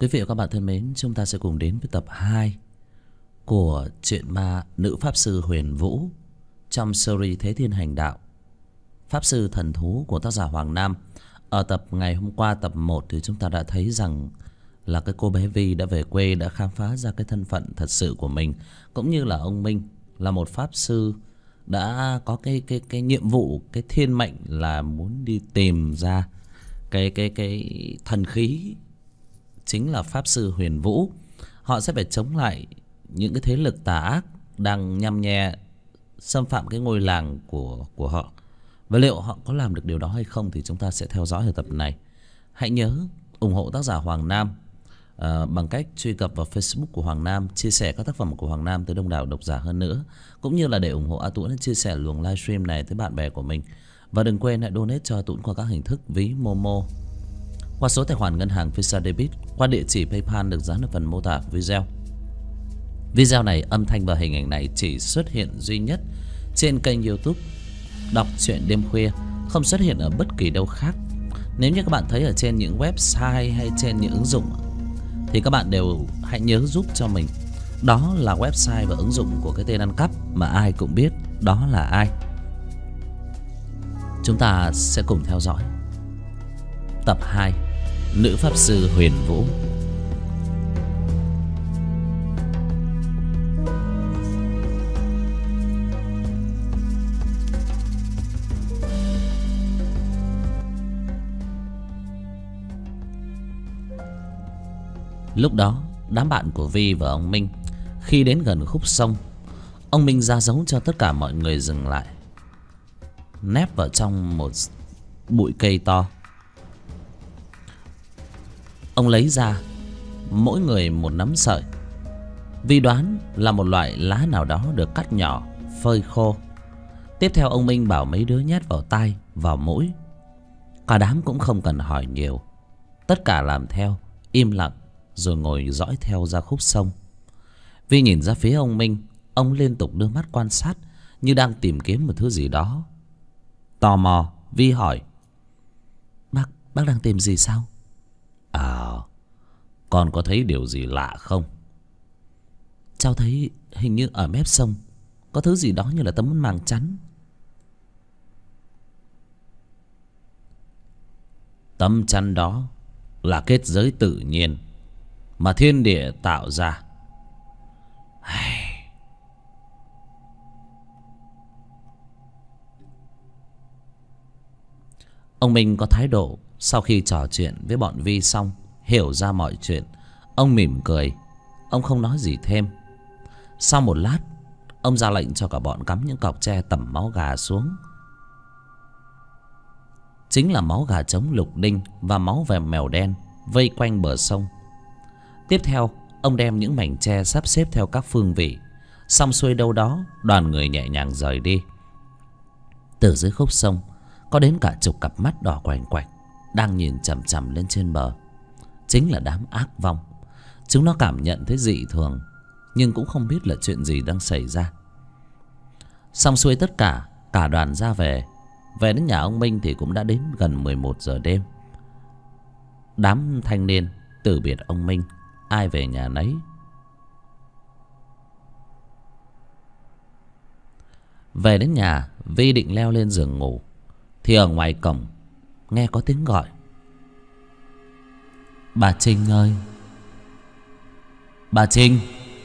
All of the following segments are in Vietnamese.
Quý vị và các bạn thân mến, chúng ta sẽ cùng đến với tập 2 của truyện ma Nữ Pháp Sư Huyền Vũ trong series Thế Thiên Hành Đạo, Pháp Sư Thần Thú của tác giả Hoàng Nam. Ở tập ngày hôm qua, tập 1 thì chúng ta đã thấy rằng là cái cô bé Vi đã về quê, đã khám phá ra cái thân phận thật sự của mình, cũng như là ông Minh là một pháp sư đã có cái nhiệm vụ, cái thiên mệnh là muốn đi tìm ra cái thần khí, chính là Pháp Sư Huyền Vũ. Họ sẽ phải chống lại những cái thế lực tà ác đang nhăm nhe xâm phạm cái ngôi làng của họ. Và liệu họ có làm được điều đó hay không thì chúng ta sẽ theo dõi ở tập này. Hãy nhớ ủng hộ tác giả Hoàng Nam bằng cách truy cập vào Facebook của Hoàng Nam, chia sẻ các tác phẩm của Hoàng Nam tới đông đảo độc giả hơn nữa, cũng như là để ủng hộ A Tuấn chia sẻ luồng livestream này tới bạn bè của mình. Và đừng quên hãy donate cho A Tuấn qua các hình thức ví Momo, qua số tài khoản ngân hàng Visa Debit, qua địa chỉ PayPal được dán ở phần mô tả video. Video này, âm thanh và hình ảnh này chỉ xuất hiện duy nhất trên kênh YouTube Đọc Truyện Đêm Khuya, không xuất hiện ở bất kỳ đâu khác. Nếu như các bạn thấy ở trên những website hay trên những ứng dụng thì các bạn đều hãy nhớ giúp cho mình đó là website và ứng dụng của cái tên ăn cắp mà ai cũng biết đó là ai. Chúng ta sẽ cùng theo dõi tập 2 Nữ Pháp Sư Huyền Vũ. Lúc đó đám bạn của Vi và ông Minh khi đến gần khúc sông, ông Minh ra dấu cho tất cả mọi người dừng lại, nép vào trong một bụi cây to. Ông lấy ra mỗi người một nắm sợi, Vi đoán là một loại lá nào đó được cắt nhỏ, phơi khô. Tiếp theo ông Minh bảo mấy đứa nhét vào tai, vào mũi. Cả đám cũng không cần hỏi nhiều, tất cả làm theo, im lặng rồi ngồi dõi theo ra khúc sông. Vi nhìn ra phía ông Minh, ông liên tục đưa mắt quan sát như đang tìm kiếm một thứ gì đó. Tò mò, Vi hỏi: Bác đang tìm gì sao? Con có thấy điều gì lạ không? Cháu thấy hình như ở mép sông có thứ gì đó như là tấm màng chắn. Tấm chắn đó là kết giới tự nhiên mà thiên địa tạo ra. Ông Minh có thái độ sau khi trò chuyện với bọn Vi xong, hiểu ra mọi chuyện. Ông mỉm cười, ông không nói gì thêm. Sau một lát, ông ra lệnh cho cả bọn cắm những cọc tre tẩm máu gà xuống, chính là máu gà trống lục đinh và máu về mèo đen, vây quanh bờ sông. Tiếp theo, ông đem những mảnh tre sắp xếp theo các phương vị. Xong xuôi đâu đó, đoàn người nhẹ nhàng rời đi. Từ dưới khúc sông có đến cả chục cặp mắt đỏ quành quạch đang nhìn chằm chằm lên trên bờ, chính là đám ác vong. Chúng nó cảm nhận thấy dị thường nhưng cũng không biết là chuyện gì đang xảy ra. Xong xuôi tất cả, cả đoàn ra về. Về đến nhà ông Minh thì cũng đã đến gần 11 giờ đêm. Đám thanh niên từ biệt ông Minh, ai về nhà nấy. Về đến nhà, Vi định leo lên giường ngủ thì ở ngoài cổng nghe có tiếng gọi: Bà Trinh ơi! Bà Trinh!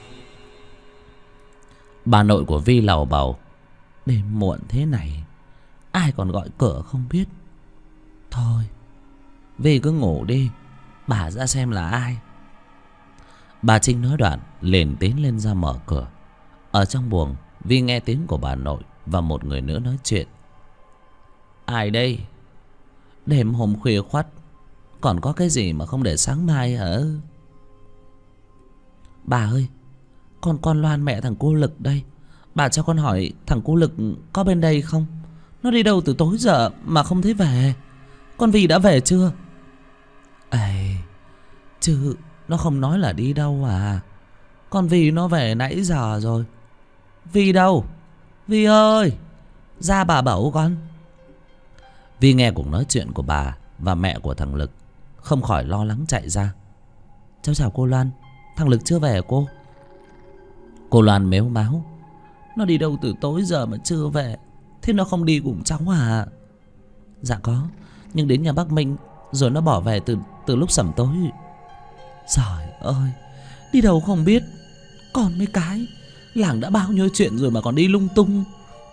Bà nội của Vi lầu bầu: Đêm muộn thế này ai còn gọi cửa không biết. Thôi Vi cứ ngủ đi, bà ra xem là ai. Bà Trinh nói đoạn liền tiến lên ra mở cửa. Ở trong buồng, Vi nghe tiếng của bà nội và một người nữa nói chuyện: Ai đây? Đêm hôm khuya khoắt còn có cái gì mà không để sáng mai hả? Bà ơi, con Loan mẹ thằng cô Lực đây. Bà cho con hỏi thằng cô Lực có bên đây không? Nó đi đâu từ tối giờ mà không thấy về. Con Vi đã về chưa? Ê, chứ nó không nói là đi đâu à. Con Vi nó về nãy giờ rồi. Vi đâu? Vi ơi, ra bà bảo con. Vi nghe cuộc nói chuyện của bà và mẹ của thằng Lực, không khỏi lo lắng chạy ra. Cháu chào cô Loan. Thằng Lực chưa về à cô? Cô Loan mếu máo. Nó đi đâu từ tối giờ mà chưa về? Thế nó không đi cùng cháu à? Dạ có, nhưng đến nhà bác Minh rồi nó bỏ về từ lúc sẩm tối. Trời ơi, đi đâu không biết. Còn mấy cái làng đã bao nhiêu chuyện rồi mà còn đi lung tung.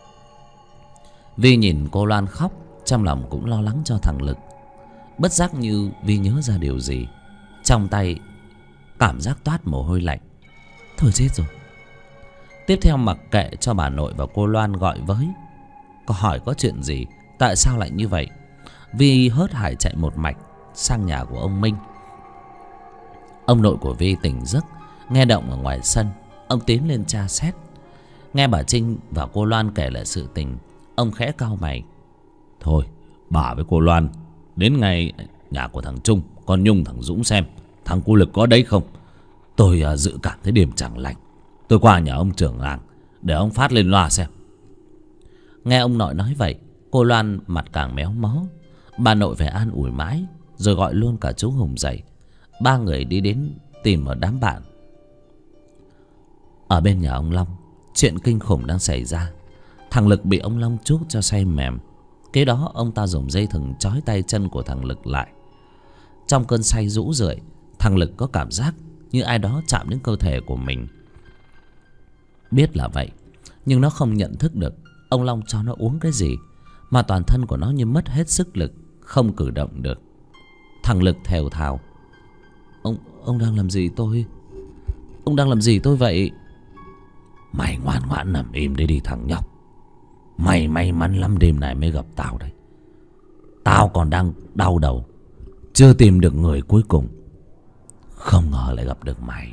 Vi nhìn cô Loan khóc, trong lòng cũng lo lắng cho thằng Lực. Bất giác như Vi nhớ ra điều gì, trong tay cảm giác toát mồ hôi lạnh. Thôi chết rồi. Tiếp theo mặc kệ cho bà nội và cô Loan gọi với, có hỏi có chuyện gì, tại sao lại như vậy, Vi hớt hải chạy một mạch sang nhà của ông Minh. Ông nội của Vi tỉnh giấc, nghe động ở ngoài sân. Ông tiến lên tra xét. Nghe bà Trinh và cô Loan kể lại sự tình, ông khẽ cau mày. Thôi, bà với cô Loan đến ngay nhà của thằng Trung, con Nhung, thằng Dũng xem thằng cu Lực có đấy không. Tôi dự cảm thấy điểm chẳng lành. Tôi qua nhà ông trưởng làng để ông phát lên loa xem. Nghe ông nội nói vậy, cô Loan mặt càng méo mó. Bà nội phải an ủi mãi, rồi gọi luôn cả chú Hùng dậy. Ba người đi đến tìm ở đám bạn. Ở bên nhà ông Long, chuyện kinh khủng đang xảy ra. Thằng Lực bị ông Long chuốc cho say mềm. Kế đó ông ta dùng dây thừng trói tay chân của thằng Lực lại. Trong cơn say rũ rượi, thằng Lực có cảm giác như ai đó chạm đến cơ thể của mình. Biết là vậy, nhưng nó không nhận thức được ông Long cho nó uống cái gì mà toàn thân của nó như mất hết sức lực, không cử động được. Thằng Lực thều thào. Ông đang làm gì tôi? Ông đang làm gì tôi vậy? Mày ngoan ngoãn nằm im đây đi thằng nhóc. Mày may mắn lắm đêm này mới gặp tao đây. Tao còn đang đau đầu, chưa tìm được người cuối cùng, không ngờ lại gặp được mày.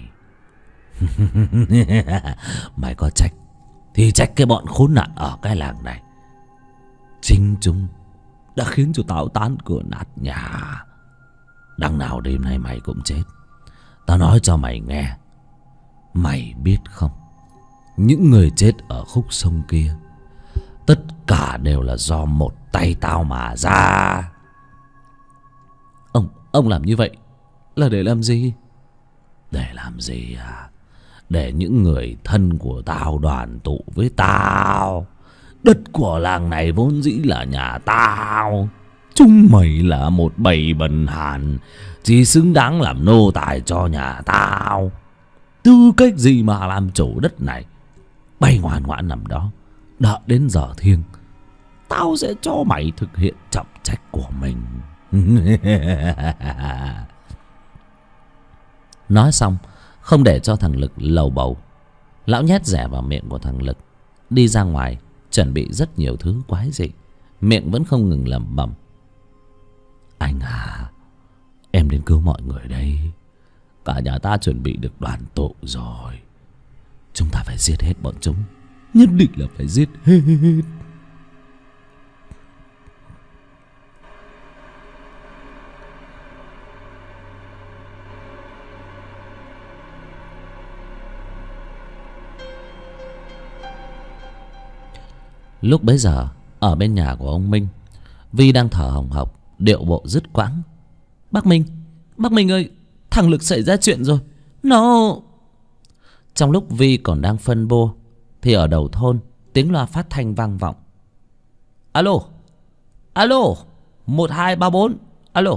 Mày có trách thì trách cái bọn khốn nạn ở cái làng này. Chính chúng đã khiến cho tao tan cửa nát nhà. Đằng nào đêm nay mày cũng chết. Tao nói cho mày nghe, mày biết không, những người chết ở khúc sông kia tất cả đều là do một tay tao mà ra. Ông làm như vậy là để làm gì? Để làm gì à? Để những người thân của tao đoàn tụ với tao. Đất của làng này vốn dĩ là nhà tao. Chúng mày là một bầy bần hàn, chỉ xứng đáng làm nô tài cho nhà tao. Tư cách gì mà làm chủ đất này? Bay ngoan ngoãn nằm đó, đợi đến giờ thiêng tao sẽ cho mày thực hiện trọng trách của mình. Nói xong, không để cho thằng Lực lầu bầu, lão nhét rẻ vào miệng của thằng Lực, đi ra ngoài chuẩn bị rất nhiều thứ quái dị, miệng vẫn không ngừng lẩm bẩm. Anh à, em đến cứu mọi người đây. Cả nhà ta chuẩn bị được đoàn tụ rồi. Chúng ta phải giết hết bọn chúng. Nhất định là phải giết hết. Lúc bấy giờ, ở bên nhà của ông Minh, Vi đang thở hồng hộc, điệu bộ dứt quãng. Bác Minh ơi, thằng Lực xảy ra chuyện rồi. Nó... Trong lúc Vi còn đang phân bua thì ở đầu thôn, tiếng loa phát thanh vang vọng. Alo, 1234. Alo.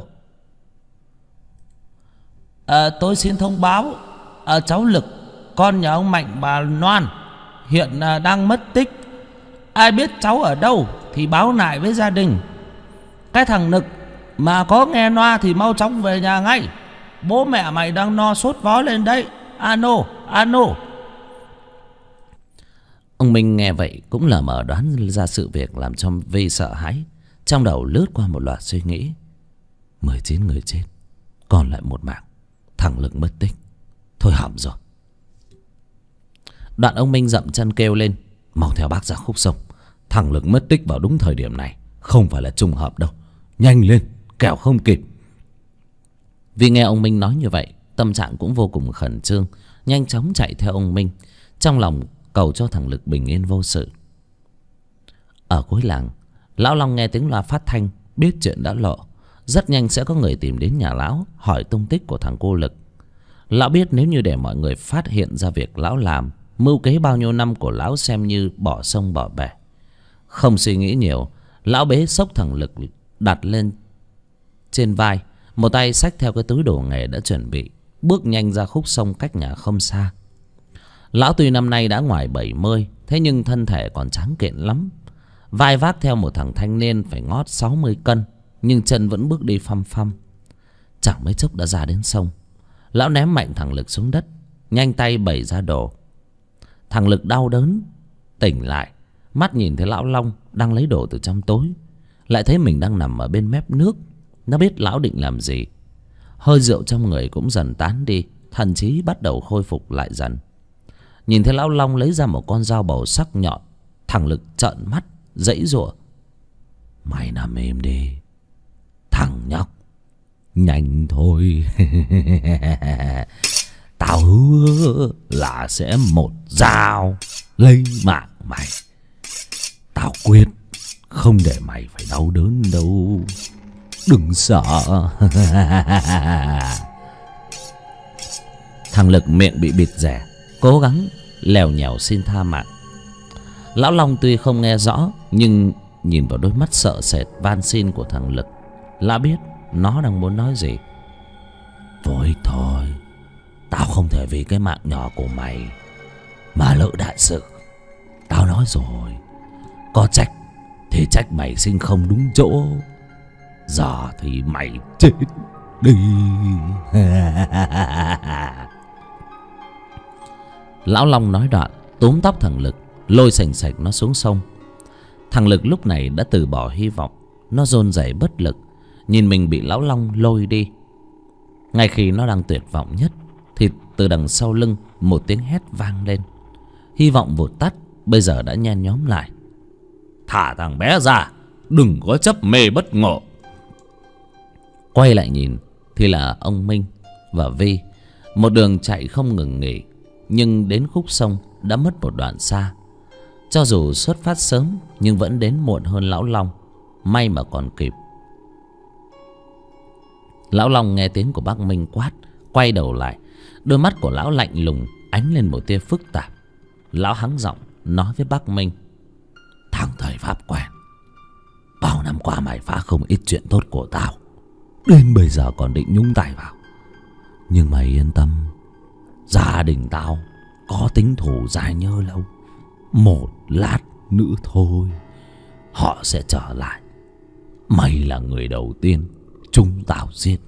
Tôi xin thông báo, cháu Lực, con nhà ông Mạnh bà Loan, hiện đang mất tích. Ai biết cháu ở đâu thì báo lại với gia đình. Cái thằng Lực mà có nghe loa thì mau chóng về nhà ngay. Bố mẹ mày đang no sốt vó lên đấy. Ano. Ông Minh nghe vậy cũng lờ mờ đoán ra sự việc, làm cho Vi sợ hãi. Trong đầu lướt qua một loạt suy nghĩ. 19 người chết, còn lại một mạng. Thằng Lực mất tích. Thôi hỏng rồi. Đoạn ông Minh dậm chân kêu lên. Mau theo bác ra khúc sông. Thằng Lực mất tích vào đúng thời điểm này không phải là trùng hợp đâu. Nhanh lên, kẻo không kịp. Vì nghe ông Minh nói như vậy, tâm trạng cũng vô cùng khẩn trương, nhanh chóng chạy theo ông Minh, trong lòng cầu cho thằng Lực bình yên vô sự. Ở cuối làng, lão Long nghe tiếng loa phát thanh, biết chuyện đã lộ. Rất nhanh sẽ có người tìm đến nhà lão hỏi tung tích của thằng cô Lực. Lão biết nếu như để mọi người phát hiện ra việc lão làm, mưu kế bao nhiêu năm của lão xem như bỏ sông bỏ bể. Không suy nghĩ nhiều, lão bế xốc thằng Lực đặt lên trên vai, một tay xách theo cái túi đồ nghề đã chuẩn bị, bước nhanh ra khúc sông cách nhà không xa. Lão tuy năm nay đã ngoài 70, thế nhưng thân thể còn tráng kiện lắm. Vai vác theo một thằng thanh niên phải ngót 60 cân, nhưng chân vẫn bước đi phăm phăm. Chẳng mấy chốc đã ra đến sông. Lão ném mạnh thằng Lực xuống đất, nhanh tay bày ra đồ. Thằng Lực đau đớn tỉnh lại, mắt nhìn thấy lão Long đang lấy đồ từ trong túi, lại thấy mình đang nằm ở bên mép nước. Nó biết lão định làm gì. Hơi rượu trong người cũng dần tán đi, thần trí bắt đầu khôi phục lại dần. Nhìn thấy lão Long lấy ra một con dao bầu sắc nhọn, thằng Lực trợn mắt giãy giụa. Mày nằm im đi thằng nhóc, nhanh thôi. Tao hứa là sẽ một dao lấy mạng mày. Tao quyết không để mày phải đau đớn đâu, đừng sợ. Thằng Lực miệng bị bịt rẻ, cố gắng lèo nhèo xin tha mạng. Lão Long tuy không nghe rõ, nhưng nhìn vào đôi mắt sợ sệt van xin của thằng Lực, lão biết nó đang muốn nói gì. Vô ích thôi, tao không thể vì cái mạng nhỏ của mày mà lỡ đại sự. Tao nói rồi, có trách thì trách mày sinh không đúng chỗ. Giờ thì mày chết đi. Lão Long nói đoạn, túm tóc thằng Lực, lôi sành sạch nó xuống sông. Thằng Lực lúc này đã từ bỏ hy vọng. Nó run rẩy bất lực, nhìn mình bị lão Long lôi đi. Ngay khi nó đang tuyệt vọng nhất, thì từ đằng sau lưng một tiếng hét vang lên. Hy vọng vụt tắt bây giờ đã nhen nhóm lại. Thả thằng bé ra, đừng có chấp mê bất ngộ. Quay lại nhìn thì là ông Minh và Vi, một đường chạy không ngừng nghỉ. Nhưng đến khúc sông đã mất một đoạn xa. Cho dù xuất phát sớm nhưng vẫn đến muộn hơn lão Long. May mà còn kịp. Lão Long nghe tiếng của bác Minh quát, quay đầu lại. Đôi mắt của lão lạnh lùng, ánh lên một tia phức tạp. Lão hắng giọng nói với bác Minh. Thằng thầy pháp quen, bao năm qua mày phá không ít chuyện tốt của tao, đến bây giờ còn định nhúng tay vào. Nhưng mày yên tâm, gia đình tao có tính thủ dài nhơ lâu. Một lát nữa thôi, họ sẽ trở lại. Mày là người đầu tiên chúng tao giết.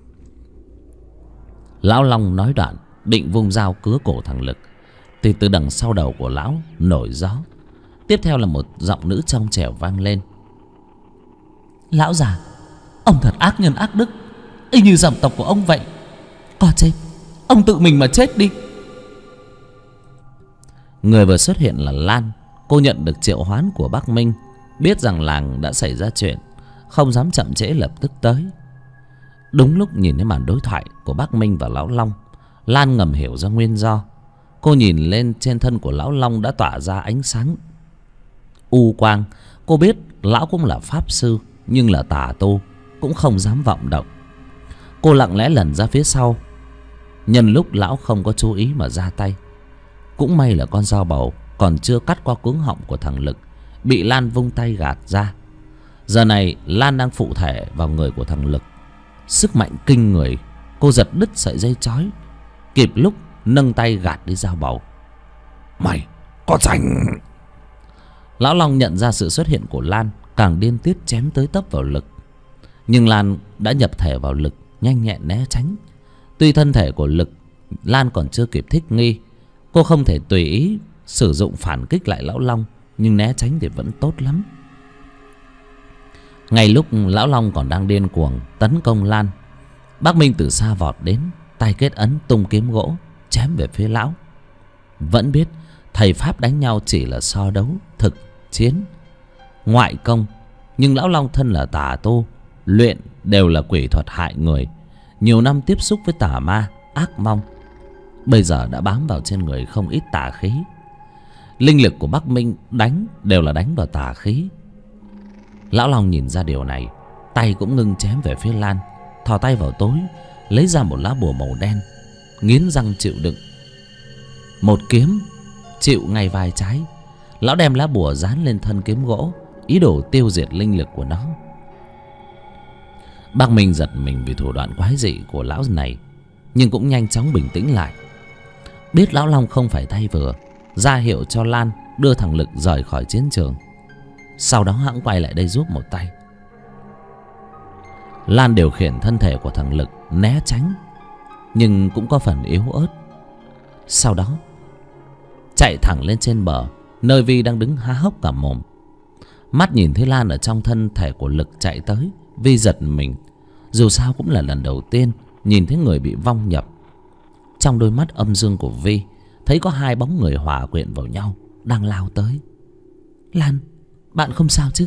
Lão Long nói đoạn, định vung dao cứa cổ thằng Lực, thì từ đằng sau đầu của lão nổi gió. Tiếp theo là một giọng nữ trong trẻo vang lên. Lão già, ông thật ác nhân ác đức, y như dòng tộc của ông vậy. Có chết, ông tự mình mà chết đi. Người vừa xuất hiện là Lan. Cô nhận được triệu hoán của bác Minh, biết rằng làng đã xảy ra chuyện, không dám chậm trễ, lập tức tới. Đúng lúc nhìn thấy màn đối thoại của bác Minh và lão Long, Lan ngầm hiểu ra nguyên do. Cô nhìn lên trên thân của lão Long đã tỏa ra ánh sáng u quang. Cô biết lão cũng là pháp sư, nhưng là tà tu, cũng không dám vọng động. Cô lặng lẽ lẩn ra phía sau, nhân lúc lão không có chú ý mà ra tay. Cũng may là con dao bầu còn chưa cắt qua cuống họng của thằng Lực, bị Lan vung tay gạt ra. Giờ này Lan đang phụ thể vào người của thằng Lực, sức mạnh kinh người. Cô giật đứt sợi dây trói, kịp lúc nâng tay gạt đi dao bầu. Mày có rảnh? Lão Long nhận ra sự xuất hiện của Lan, càng điên tiết chém tới tấp vào Lực. Nhưng Lan đã nhập thể vào Lực, nhanh nhẹn né tránh. Tuy thân thể của Lực Lan còn chưa kịp thích nghi, cô không thể tùy ý sử dụng phản kích lại lão Long, nhưng né tránh thì vẫn tốt lắm. Ngay lúc lão Long còn đang điên cuồng tấn công Lan, bác Minh từ xa vọt đến, tay kết ấn tung kiếm gỗ chém về phía lão. Vẫn biết thầy pháp đánh nhau chỉ là so đấu thực chiến ngoại công, nhưng lão Long thân là tà tu, luyện đều là quỷ thuật hại người, nhiều năm tiếp xúc với tà ma ác mong, bây giờ đã bám vào trên người không ít tà khí. Linh lực của bác Minh đánh đều là đánh vào tà khí. Lão Long nhìn ra điều này, tay cũng ngưng chém về phía Lan, thò tay vào tối lấy ra một lá bùa màu đen, nghiến răng chịu đựng. Một kiếm chịu ngay vai trái. Lão đem lá bùa dán lên thân kiếm gỗ, ý đồ tiêu diệt linh lực của nó. Bác Minh giật mình vì thủ đoạn quái dị của lão này, nhưng cũng nhanh chóng bình tĩnh lại. Biết lão Long không phải tay vừa, ra hiệu cho Lan đưa thằng Lực rời khỏi chiến trường. Sau đó hãng quay lại đây giúp một tay. Lan điều khiển thân thể của thằng Lực né tránh, nhưng cũng có phần yếu ớt. Sau đó chạy thẳng lên trên bờ, nơi Vi đang đứng há hốc cả mồm. Mắt nhìn thấy Lan ở trong thân thể của Lực chạy tới, Vi giật mình. Dù sao cũng là lần đầu tiên nhìn thấy người bị vong nhập. Trong đôi mắt âm dương của Vi thấy có hai bóng người hòa quyện vào nhau đang lao tới. Lan, bạn không sao chứ?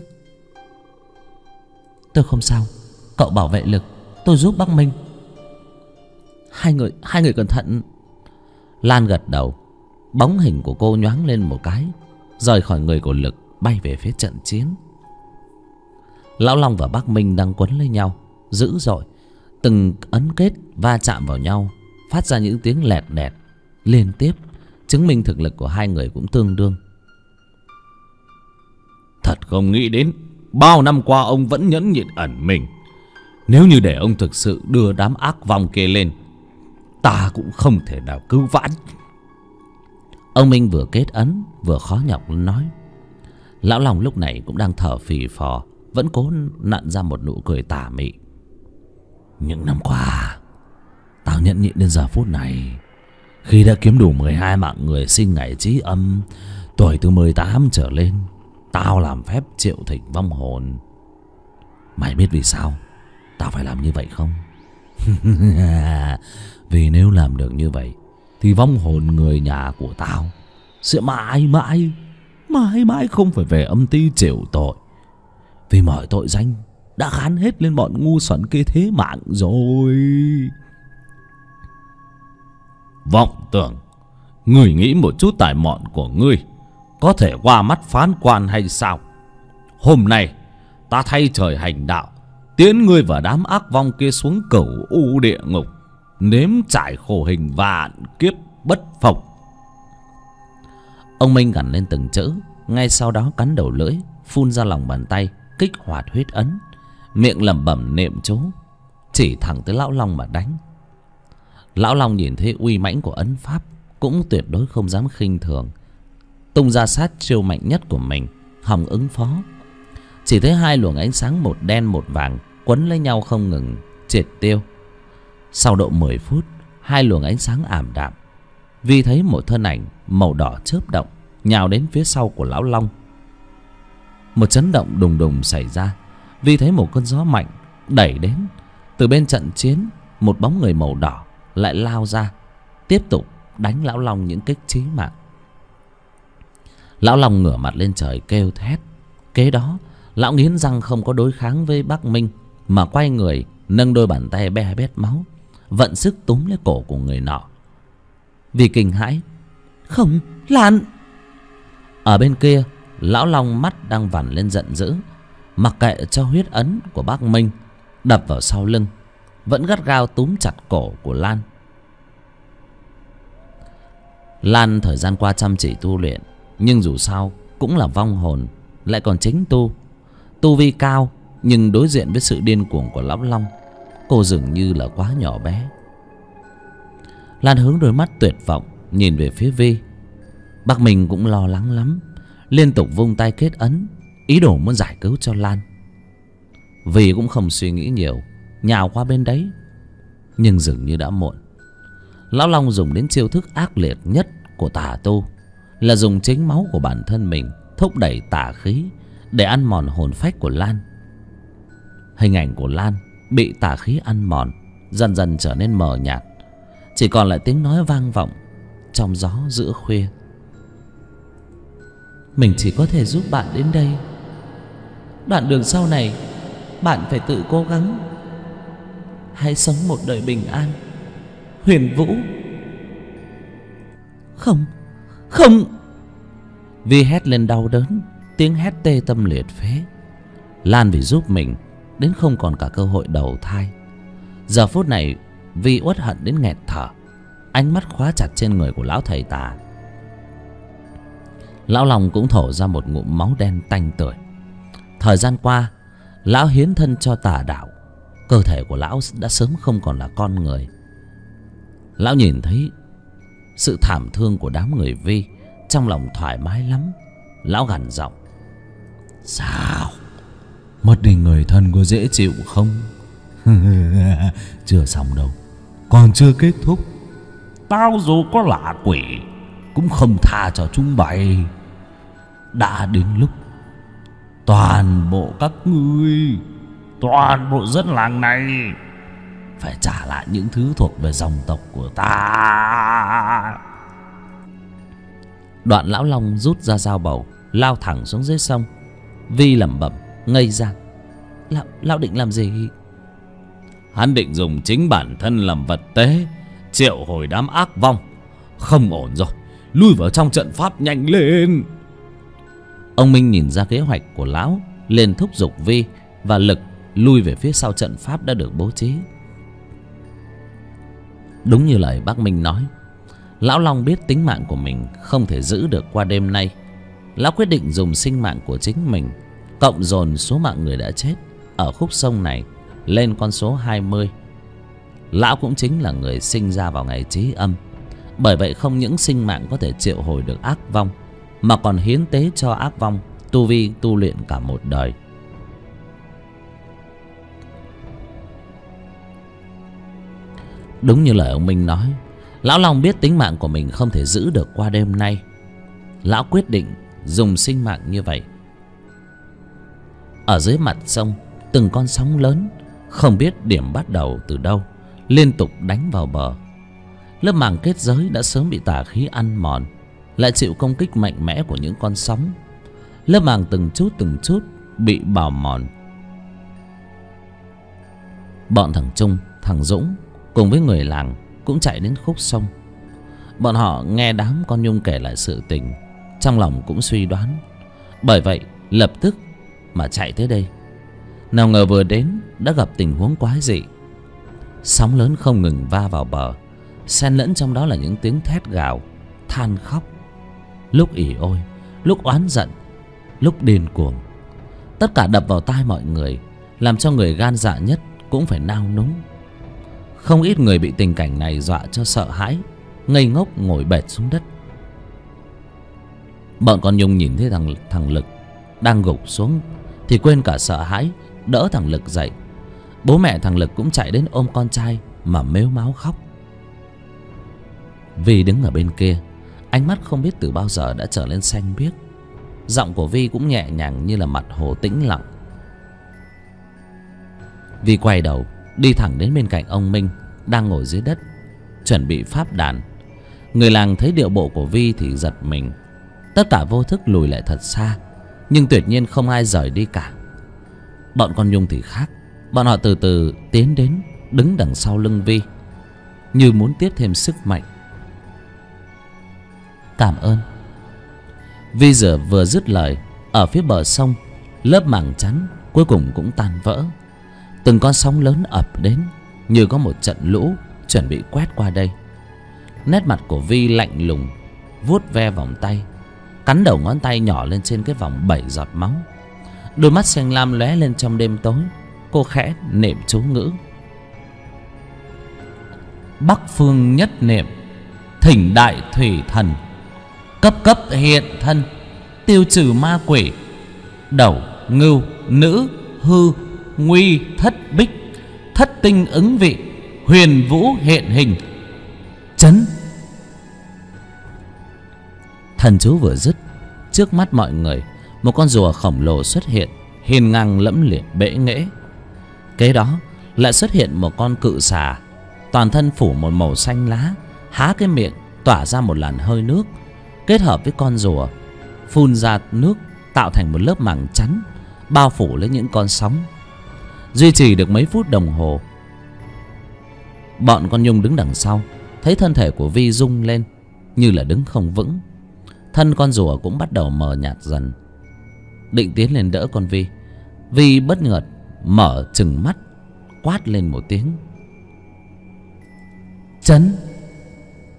Tôi không sao. Cậu bảo vệ Lực, tôi giúp bác Minh. Hai người cẩn thận. Lan gật đầu. Bóng hình của cô nhoáng lên một cái, rời khỏi người của Lực, bay về phía trận chiến. Lão Long và bác Minh đang quấn lấy nhau dữ dội. Từng ấn kết va chạm vào nhau, phát ra những tiếng lẹt đẹt liên tiếp, chứng minh thực lực của hai người cũng tương đương. Thật không nghĩ đến, bao năm qua ông vẫn nhẫn nhịn ẩn mình. Nếu như để ông thực sự đưa đám ác vong kia lên, ta cũng không thể nào cứu vãn. Ông Minh vừa kết ấn vừa khó nhọc nói. Lão Long lúc này cũng đang thở phì phò, vẫn cố nặn ra một nụ cười tà mị. Những năm qua, tao nhẫn nhịn đến giờ phút này. Khi đã kiếm đủ 12 mạng người sinh ngày Chí Âm, tuổi từ 18 trở lên, tao làm phép triệu thỉnh vong hồn. Mày biết vì sao tao phải làm như vậy không? Vì nếu làm được như vậy thì vong hồn người nhà của tao sẽ mãi mãi không phải về âm ty chịu tội. Vì mọi tội danh đã gán hết lên bọn ngu xuẩn kia thế mạng rồi. Vọng tưởng người nghĩ một chút tài mọn của ngươi có thể qua mắt phán quan hay sao? Hôm nay ta thay trời hành đạo, tiễn ngươi và đám ác vong kia xuống cửu u địa ngục, nếm trải khổ hình vạn kiếp bất phục. Ông Minh gằn lên từng chữ, ngay sau đó cắn đầu lưỡi, phun ra lòng bàn tay, kích hoạt huyết ấn, miệng lẩm bẩm niệm chú, chỉ thẳng tới Lão Long mà đánh. Lão Long nhìn thấy uy mãnh của ấn pháp, cũng tuyệt đối không dám khinh thường, tung ra sát chiêu mạnh nhất của mình, hòng ứng phó. Chỉ thấy hai luồng ánh sáng một đen một vàng quấn lấy nhau không ngừng, triệt tiêu. Sau độ 10 phút, hai luồng ánh sáng ảm đạm, Vi thấy một thân ảnh màu đỏ chớp động nhào đến phía sau của Lão Long. Một chấn động đùng đùng xảy ra. Vi thấy một cơn gió mạnh đẩy đến. Từ bên trận chiến, một bóng người màu đỏ lại lao ra, tiếp tục đánh Lão Long những kích chí mạng. Lão Long ngửa mặt lên trời kêu thét. Kế đó, lão nghiến răng không có đối kháng với bác Minh, mà quay người nâng đôi bàn tay be bét máu, vận sức túm lấy cổ của người nọ. Vì kinh hãi: "Không, Lan!" Ở bên kia, Lão Long mắt đang vằn lên giận dữ, mặc kệ cho huyết ấn của bác Minh đập vào sau lưng, vẫn gắt gao túm chặt cổ của Lan. Lan thời gian qua chăm chỉ tu luyện, nhưng dù sao cũng là vong hồn, lại còn chính tu vi cao, nhưng đối diện với sự điên cuồng của Lão Long, cô dường như là quá nhỏ bé. Lan hướng đôi mắt tuyệt vọng nhìn về phía Vi. Bác Minh cũng lo lắng lắm, liên tục vung tay kết ấn, ý đồ muốn giải cứu cho Lan. Vi cũng không suy nghĩ nhiều, nhào qua bên đấy, nhưng dường như đã muộn. Lão Long dùng đến chiêu thức ác liệt nhất của tà tu, là dùng chính máu của bản thân mình thúc đẩy tà khí để ăn mòn hồn phách của Lan. Hình ảnh của Lan bị tà khí ăn mòn, dần dần trở nên mờ nhạt, chỉ còn lại tiếng nói vang vọng trong gió giữa khuya: "Mình chỉ có thể giúp bạn đến đây. Đoạn đường sau này bạn phải tự cố gắng. Hãy sống một đời bình an, Huyền Vũ." "Không, không!" Vi hét lên đau đớn, tiếng hét tê tâm liệt phế. Lan vì giúp mình đến không còn cả cơ hội đầu thai. Giờ phút này Vi uất hận đến nghẹt thở. ánh mắt khóa chặt trên người của lão thầy tà. Lão Long cũng thổ ra một ngụm máu đen tanh tưởi. Thời gian qua, lão hiến thân cho tà đạo. Cơ thể của lão đã sớm không còn là con người. Lão nhìn thấy sự thảm thương của đám người Vi, trong lòng thoải mái lắm. Lão gằn giọng: sao? Mất đi người thân có dễ chịu không? Chưa xong đâu, còn chưa kết thúc. Tao dù có là quỷ cũng không tha cho chúng bay. Đã đến lúc toàn bộ các ngươi, toàn bộ dân làng này phải trả lại những thứ thuộc về dòng tộc của ta. Đoạn lão Long rút ra dao bầu, lao thẳng xuống dưới sông. Vi lẩm bẩm ngây ra. Lão định làm gì? Hắn định dùng chính bản thân làm vật tế, triệu hồi đám ác vong. Không ổn rồi, lui vào trong trận pháp nhanh lên. Ông Minh nhìn ra kế hoạch của lão, liền thúc giục Vi và Lực lui về phía sau trận pháp đã được bố trí. Đúng như lời bác Minh nói, lão Long biết tính mạng của mình không thể giữ được qua đêm nay. Lão quyết định dùng sinh mạng của chính mình cộng dồn số mạng người đã chết ở khúc sông này lên con số 20. Lão cũng chính là người sinh ra vào ngày Chí Âm. Bởi vậy không những sinh mạng có thể triệu hồi được ác vong, mà còn hiến tế cho ác vong tu vi tu luyện cả một đời. Đúng như lời ông Minh nói, lão Long biết tính mạng của mình không thể giữ được qua đêm nay. Lão quyết định dùng sinh mạng như vậy. Ở dưới mặt sông, từng con sóng lớn không biết điểm bắt đầu từ đâu liên tục đánh vào bờ. Lớp màng kết giới đã sớm bị tà khí ăn mòn, lại chịu công kích mạnh mẽ của những con sóng. Lớp màng từng chút bị bào mòn. Bọn thằng Trung, thằng Dũng cùng với người làng cũng chạy đến khúc sông. Bọn họ nghe đám con Nhung kể lại sự tình, trong lòng cũng suy đoán. Bởi vậy lập tức mà chạy tới đây. Nào ngờ vừa đến đã gặp tình huống quái dị. Sóng lớn không ngừng va vào bờ, xen lẫn trong đó là những tiếng thét gào, than khóc, lúc ỉ ôi, lúc oán giận, lúc điên cuồng. Tất cả đập vào tai mọi người, làm cho người gan dạ nhất cũng phải nao núng. Không ít người bị tình cảnh này dọa cho sợ hãi, ngây ngốc ngồi bệt xuống đất. Bọn con Nhung nhìn thấy thằng Lực đang gục xuống thì quên cả sợ hãi, đỡ thằng Lực dậy. Bố mẹ thằng Lực cũng chạy đến ôm con trai mà mếu máo khóc. Vi đứng ở bên kia, ánh mắt không biết từ bao giờ đã trở lên xanh biếc. Giọng của Vi cũng nhẹ nhàng như là mặt hồ tĩnh lặng. Vi quay đầu đi thẳng đến bên cạnh ông Minh đang ngồi dưới đất chuẩn bị pháp đàn. Người làng thấy điệu bộ của Vi thì giật mình. Tất cả vô thức lùi lại thật xa, nhưng tuyệt nhiên không ai rời đi cả. Bọn con Nhung thì khác. Bọn họ từ từ tiến đến, đứng đằng sau lưng Vi, như muốn tiếp thêm sức mạnh. Cảm ơn. Vi giờ vừa dứt lời, ở phía bờ sông, lớp màng chắn cuối cùng cũng tan vỡ. Từng con sóng lớn ập đến, như có một trận lũ chuẩn bị quét qua đây. Nét mặt của Vi lạnh lùng, vuốt ve vòng tay, cắn đầu ngón tay nhỏ lên trên cái vòng 7 giọt máu. Đôi mắt xanh lam lóe lên trong đêm tối. Cô khẽ niệm chú ngữ: Bắc phương nhất niệm, thỉnh đại thủy thần, cấp cấp hiện thân, tiêu trừ ma quỷ, đẩu ngưu nữ hư nguy thất bích, thất tinh ứng vị, huyền vũ hiện hình, chấn. Thần chú vừa dứt, trước mắt mọi người một con rùa khổng lồ xuất hiện, hiên ngang lẫm liệt bệ nghễ. Kế đó lại xuất hiện một con cự xà, toàn thân phủ một màu xanh lá, há cái miệng tỏa ra một làn hơi nước, kết hợp với con rùa phun ra nước, tạo thành một lớp màng chắn bao phủ lấy những con sóng. Duy trì được mấy phút đồng hồ. Bọn con Nhung đứng đằng sau thấy thân thể của Vi rung lên, như là đứng không vững. Thân con rùa cũng bắt đầu mờ nhạt dần. Định tiến lên đỡ con Vi, Vi bất ngờ mở trừng mắt, quát lên một tiếng: Chấn!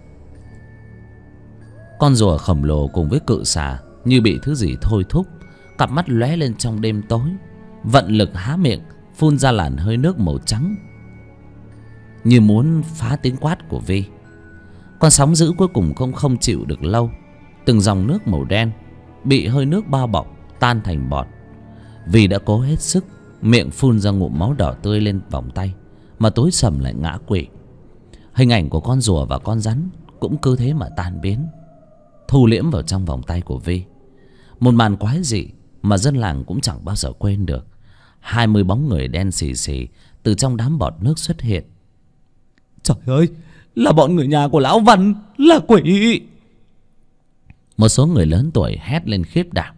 Con rùa khổng lồ cùng với cự xà như bị thứ gì thôi thúc, cặp mắt lóe lên trong đêm tối, vận lực há miệng phun ra làn hơi nước màu trắng như muốn phá tiếng quát của Vi. Con sóng dữ cuối cùng không chịu được lâu, từng dòng nước màu đen bị hơi nước bao bọc tan thành bọt. Vi đã cố hết sức, miệng phun ra ngụm máu đỏ tươi lên vòng tay, mà tối sầm lại ngã quỵ. Hình ảnh của con rùa và con rắn cũng cứ thế mà tan biến, thu liễm vào trong vòng tay của Vi. Một màn quái dị mà dân làng cũng chẳng bao giờ quên được. 20 bóng người đen xì xì từ trong đám bọt nước xuất hiện. Trời ơi, là bọn người nhà của lão Văn, là quỷ. Một số người lớn tuổi hét lên khiếp đảm.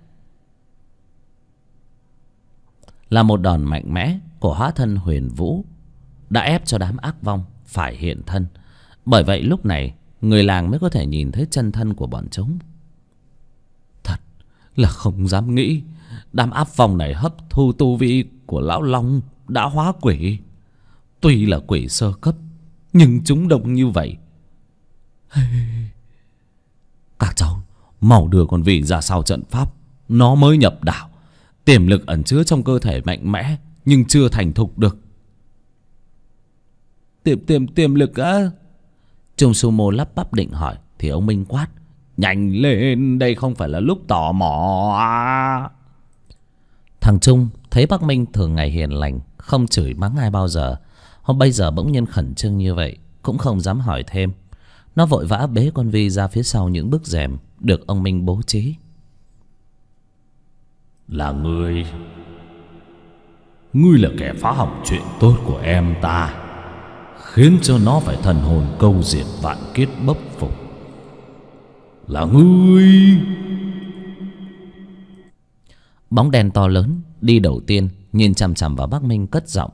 Là một đòn mạnh mẽ của hóa thân Huyền Vũ đã ép cho đám ác vong phải hiện thân. Bởi vậy lúc này người làng mới có thể nhìn thấy chân thân của bọn chúng. Thật là không dám nghĩ đám ác vong này hấp thu tu vi của lão Long đã hóa quỷ. Tuy là quỷ sơ cấp, nhưng chúng đông như vậy. Các cháu mau đưa con Vi ra sau trận pháp. Nó mới nhập đạo, tiềm lực ẩn chứa trong cơ thể mạnh mẽ, nhưng chưa thành thục được. Tiềm lực á? Trung Sumo lắp bắp định hỏi thì ông Minh quát: Nhanh lên, đây không phải là lúc tò mò à. Thằng Trung thấy bác Minh thường ngày hiền lành, không chửi mắng ai bao giờ, hôm bây giờ bỗng nhiên khẩn trương như vậy, cũng không dám hỏi thêm. Nó vội vã bế con Vi ra phía sau những bức rèm được ông Minh bố trí. Là ngươi là kẻ phá hỏng chuyện tốt của em ta, khiến cho nó phải thần hồn câu diệt vạn kiếp bất phục. Là ngươi. Bóng đen to lớn đi đầu tiên nhìn chằm chằm vào bác Minh cất giọng: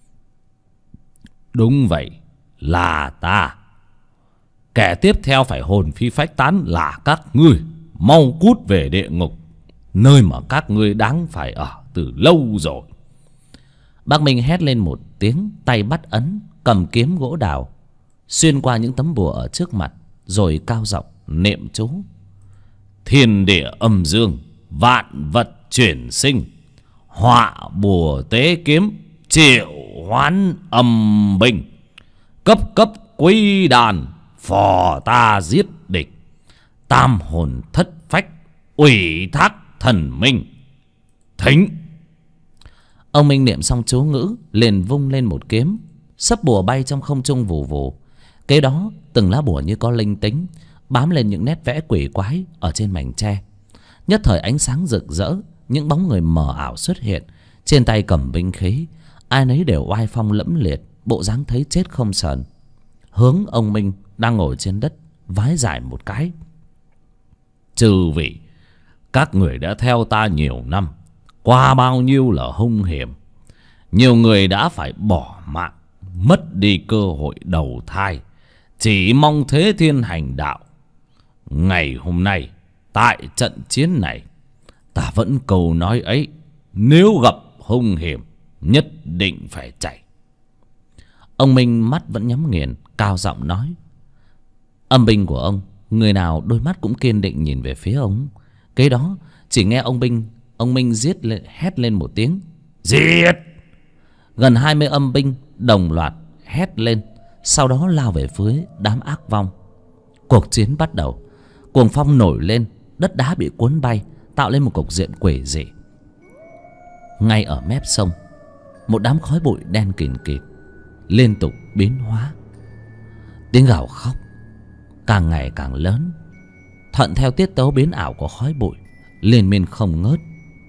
Đúng vậy, là ta. Kẻ tiếp theo phải hồn phi phách tán là các ngươi. Mau cút về địa ngục, nơi mà các ngươi đáng phải ở từ lâu rồi. Bác Minh hét lên một tiếng, tay bắt ấn, cầm kiếm gỗ đào xuyên qua những tấm bùa ở trước mặt, rồi cao giọng niệm chú: Thiên địa âm dương, vạn vật chuyển sinh, họa bùa tế kiếm, triệu hoán âm binh, cấp cấp quy đàn, phò ta giết địch, tam hồn thất phách, ủy thác thần minh, thính. Ông Minh niệm xong chú ngữ, liền vung lên một kiếm, sấp bùa bay trong không trung vù vù. Kế đó từng lá bùa như có linh tính, bám lên những nét vẽ quỷ quái ở trên mảnh tre. Nhất thời ánh sáng rực rỡ, những bóng người mờ ảo xuất hiện, trên tay cầm binh khí, ai nấy đều oai phong lẫm liệt, bộ dáng thấy chết không sờn. Hướng ông Minh đang ngồi trên đất vái giải một cái: Chư vị, các người đã theo ta nhiều năm, qua bao nhiêu là hung hiểm, nhiều người đã phải bỏ mạng, mất đi cơ hội đầu thai, chỉ mong thế thiên hành đạo. Ngày hôm nay tại trận chiến này, ta vẫn câu nói ấy: nếu gặp hung hiểm, nhất định phải chạy. Ông Minh mắt vẫn nhắm nghiền, cao giọng nói. Âm binh của ông, người nào đôi mắt cũng kiên định nhìn về phía ông. Kế đó chỉ nghe ông Minh hét lên một tiếng: Giết! Gần 20 âm binh đồng loạt hét lên, sau đó lao về phía đám ác vong. Cuộc chiến bắt đầu, cuồng phong nổi lên, đất đá bị cuốn bay, tạo lên một cục diện quỷ dị. Ngay ở mép sông, một đám khói bụi đen kìn kịt liên tục biến hóa. Tiếng gào khóc càng ngày càng lớn, thuận theo tiết tấu biến ảo của khói bụi, liên miên không ngớt.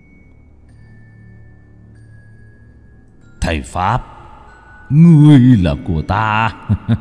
Thầy Pháp, ngươi là của ta.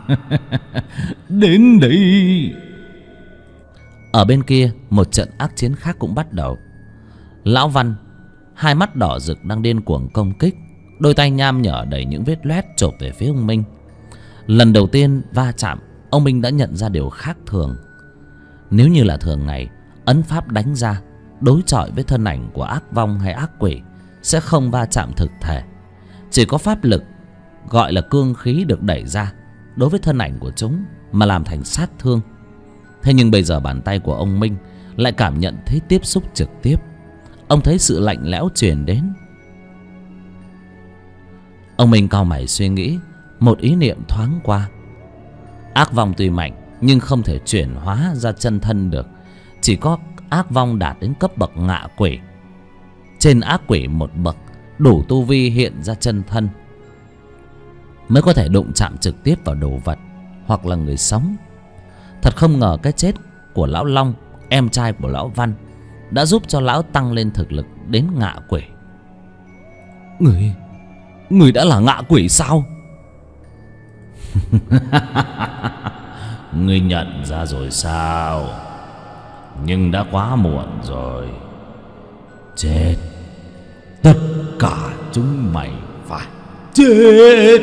Đến đây. Ở bên kia, một trận ác chiến khác cũng bắt đầu. Lão Văn, hai mắt đỏ rực đang điên cuồng công kích, đôi tay nham nhở đầy những vết loét chộp về phía ông Minh. Lần đầu tiên va chạm, ông Minh đã nhận ra điều khác thường. Nếu như là thường ngày, ấn pháp đánh ra đối chọi với thân ảnh của ác vong hay ác quỷ sẽ không va chạm thực thể, chỉ có pháp lực gọi là cương khí được đẩy ra đối với thân ảnh của chúng mà làm thành sát thương. Thế nhưng bây giờ bàn tay của ông Minh lại cảm nhận thấy tiếp xúc trực tiếp. Ông thấy sự lạnh lẽo truyền đến. Ông Minh cau mày suy nghĩ. Một ý niệm thoáng qua. Ác vong tuy mạnh nhưng không thể chuyển hóa ra chân thân được. Chỉ có ác vong đạt đến cấp bậc ngạ quỷ. Trên ác quỷ một bậc, đủ tu vi hiện ra chân thân, mới có thể đụng chạm trực tiếp vào đồ vật hoặc là người sống. Thật không ngờ cái chết của lão Long, em trai của lão Văn, đã giúp cho lão tăng lên thực lực đến ngạ quỷ. Người đã là ngạ quỷ sao? Ngươi nhận ra rồi sao? Nhưng đã quá muộn rồi. Chết. Tất cả chúng mày phải chết.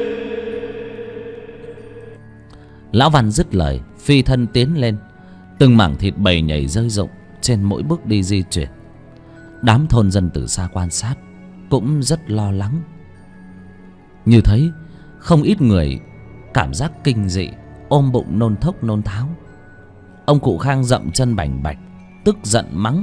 Lão Văn dứt lời, phi thân tiến lên. Từng mảng thịt bầy nhảy rơi rụng trên mỗi bước đi di chuyển. Đám thôn dân từ xa quan sát cũng rất lo lắng. Như thấy không ít người cảm giác kinh dị, ôm bụng nôn thốc nôn tháo. Ông cụ Khang dậm chân bành bạch, tức giận mắng: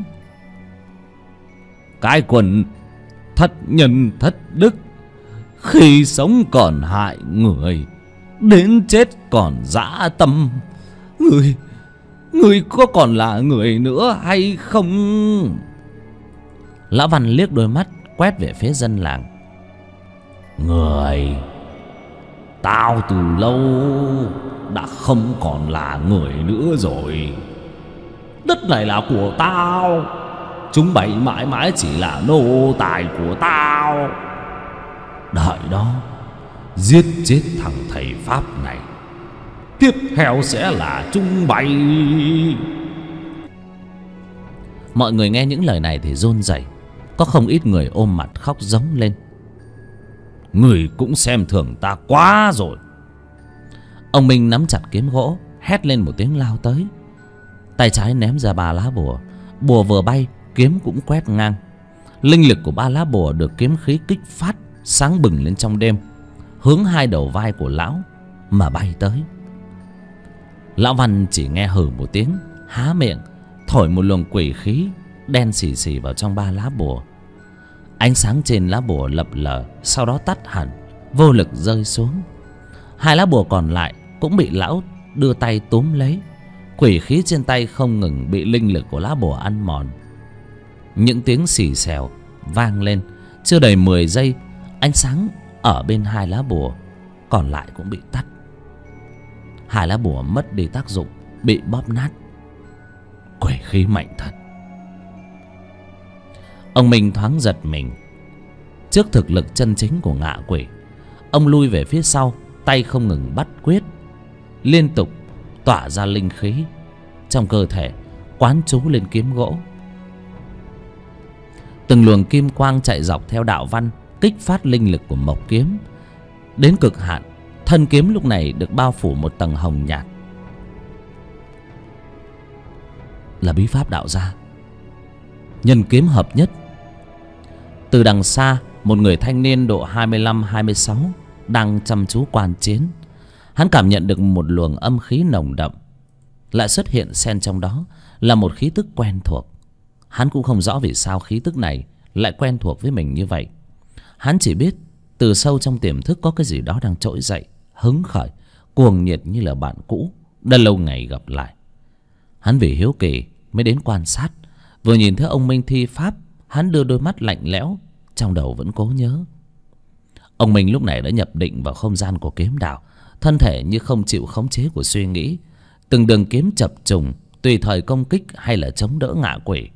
Cái quần thất nhân thất đức, khi sống còn hại người, đến chết còn dã tâm. Người có còn là người nữa hay không? Lão Văn liếc đôi mắt quét về phía dân làng. Người, tao từ lâu đã không còn là người nữa rồi. Đất này là của tao, chúng mày mãi mãi chỉ là nô tài của tao. Đợi đó, giết chết thằng thầy Pháp này, tiếp theo sẽ là chúng mày. Mọi người nghe những lời này thì run rẩy. Có không ít người ôm mặt khóc rống lên. Người cũng xem thường ta quá rồi. Ông Minh nắm chặt kiếm gỗ, hét lên một tiếng lao tới. Tay trái ném ra 3 lá bùa. Bùa vừa bay, kiếm cũng quét ngang. Linh lực của 3 lá bùa được kiếm khí kích phát, sáng bừng lên trong đêm, hướng 2 đầu vai của lão mà bay tới. Lão Văn chỉ nghe hừ một tiếng, há miệng thổi một luồng quỷ khí đen xì xì vào trong 3 lá bùa. Ánh sáng trên lá bùa lập lờ, sau đó tắt hẳn, vô lực rơi xuống. 2 lá bùa còn lại cũng bị lão đưa tay túm lấy. Quỷ khí trên tay không ngừng bị linh lực của lá bùa ăn mòn. Những tiếng xì xèo vang lên. Chưa đầy 10 giây, ánh sáng ở bên 2 lá bùa còn lại cũng bị tắt. 2 lá bùa mất đi tác dụng, bị bóp nát. Quỷ khí mạnh thật. Ông Minh thoáng giật mình. Trước thực lực chân chính của ngạ quỷ, ông lui về phía sau, tay không ngừng bắt quyết, liên tục tỏa ra linh khí trong cơ thể, quán chú lên kiếm gỗ. Từng luồng kim quang chạy dọc theo đạo văn, kích phát linh lực của mộc kiếm đến cực hạn. Thân kiếm lúc này được bao phủ một tầng hồng nhạt. Là bí pháp đạo gia, nhân kiếm hợp nhất. Từ đằng xa, một người thanh niên độ 25-26 đang chăm chú quan chiến. Hắn cảm nhận được một luồng âm khí nồng đậm, lại xuất hiện xen trong đó là một khí tức quen thuộc. Hắn cũng không rõ vì sao khí tức này lại quen thuộc với mình như vậy. Hắn chỉ biết từ sâu trong tiềm thức có cái gì đó đang trỗi dậy, hứng khởi, cuồng nhiệt như là bạn cũ đã lâu ngày gặp lại. Hắn vì hiếu kỳ mới đến quan sát. Vừa nhìn thấy ông Minh thi pháp, hắn đưa đôi mắt lạnh lẽo, trong đầu vẫn cố nhớ. Ông Minh lúc này đã nhập định vào không gian của kiếm đạo, thân thể như không chịu khống chế của suy nghĩ. Từng đường kiếm chập trùng, tùy thời công kích hay là chống đỡ ngạ quỷ.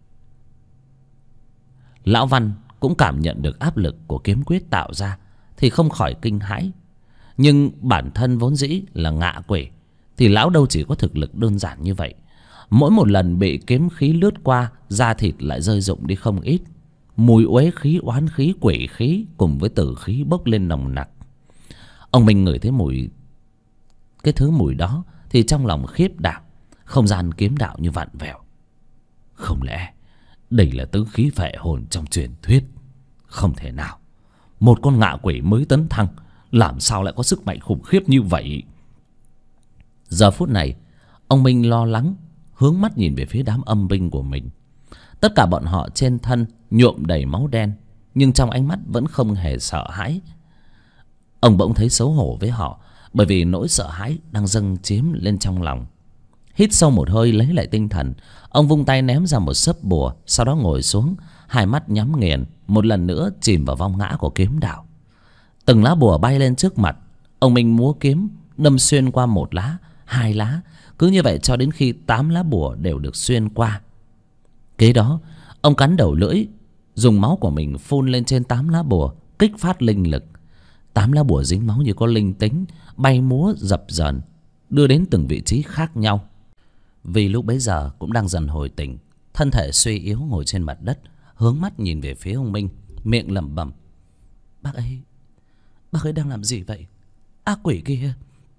Lão Văn cũng cảm nhận được áp lực của kiếm quyết tạo ra thì không khỏi kinh hãi. Nhưng bản thân vốn dĩ là ngạ quỷ thì lão đâu chỉ có thực lực đơn giản như vậy. Mỗi một lần bị kiếm khí lướt qua, da thịt lại rơi rụng đi không ít. Mùi uế khí, oán khí, quỷ khí cùng với tử khí bốc lên nồng nặc. Ông Minh ngửi thấy cái thứ mùi đó thì trong lòng khiếp đảm. Không gian kiếm đạo như vặn vẹo. Không lẽ đây là tứ khí phệ hồn trong truyền thuyết? Không thể nào. Một con ngạ quỷ mới tấn thăng làm sao lại có sức mạnh khủng khiếp như vậy? Giờ phút này, Ông Minh lo lắng hướng mắt nhìn về phía đám âm binh của mình. Tất cả bọn họ trên thân nhuộm đầy máu đen, nhưng trong ánh mắt vẫn không hề sợ hãi. Ông bỗng thấy xấu hổ với họ, bởi vì nỗi sợ hãi đang dâng chiếm lên trong lòng. Hít sâu một hơi lấy lại tinh thần, ông vung tay ném ra một xấp bùa, sau đó ngồi xuống, hai mắt nhắm nghiền, một lần nữa chìm vào vong ngã của kiếm đạo. Từng lá bùa bay lên trước mặt, ông Minh múa kiếm đâm xuyên qua một lá, hai lá, cứ như vậy cho đến khi 8 lá bùa đều được xuyên qua. Kế đó ông cắn đầu lưỡi, dùng máu của mình phun lên trên 8 lá bùa, kích phát linh lực. 8 lá bùa dính máu như có linh tính, bay múa dập dờn, đưa đến từng vị trí khác nhau. Vì lúc bấy giờ cũng đang dần hồi tỉnh, thân thể suy yếu ngồi trên mặt đất, hướng mắt nhìn về phía ông Minh, miệng lẩm bẩm: bác ấy đang làm gì vậy? Ác quỷ kia!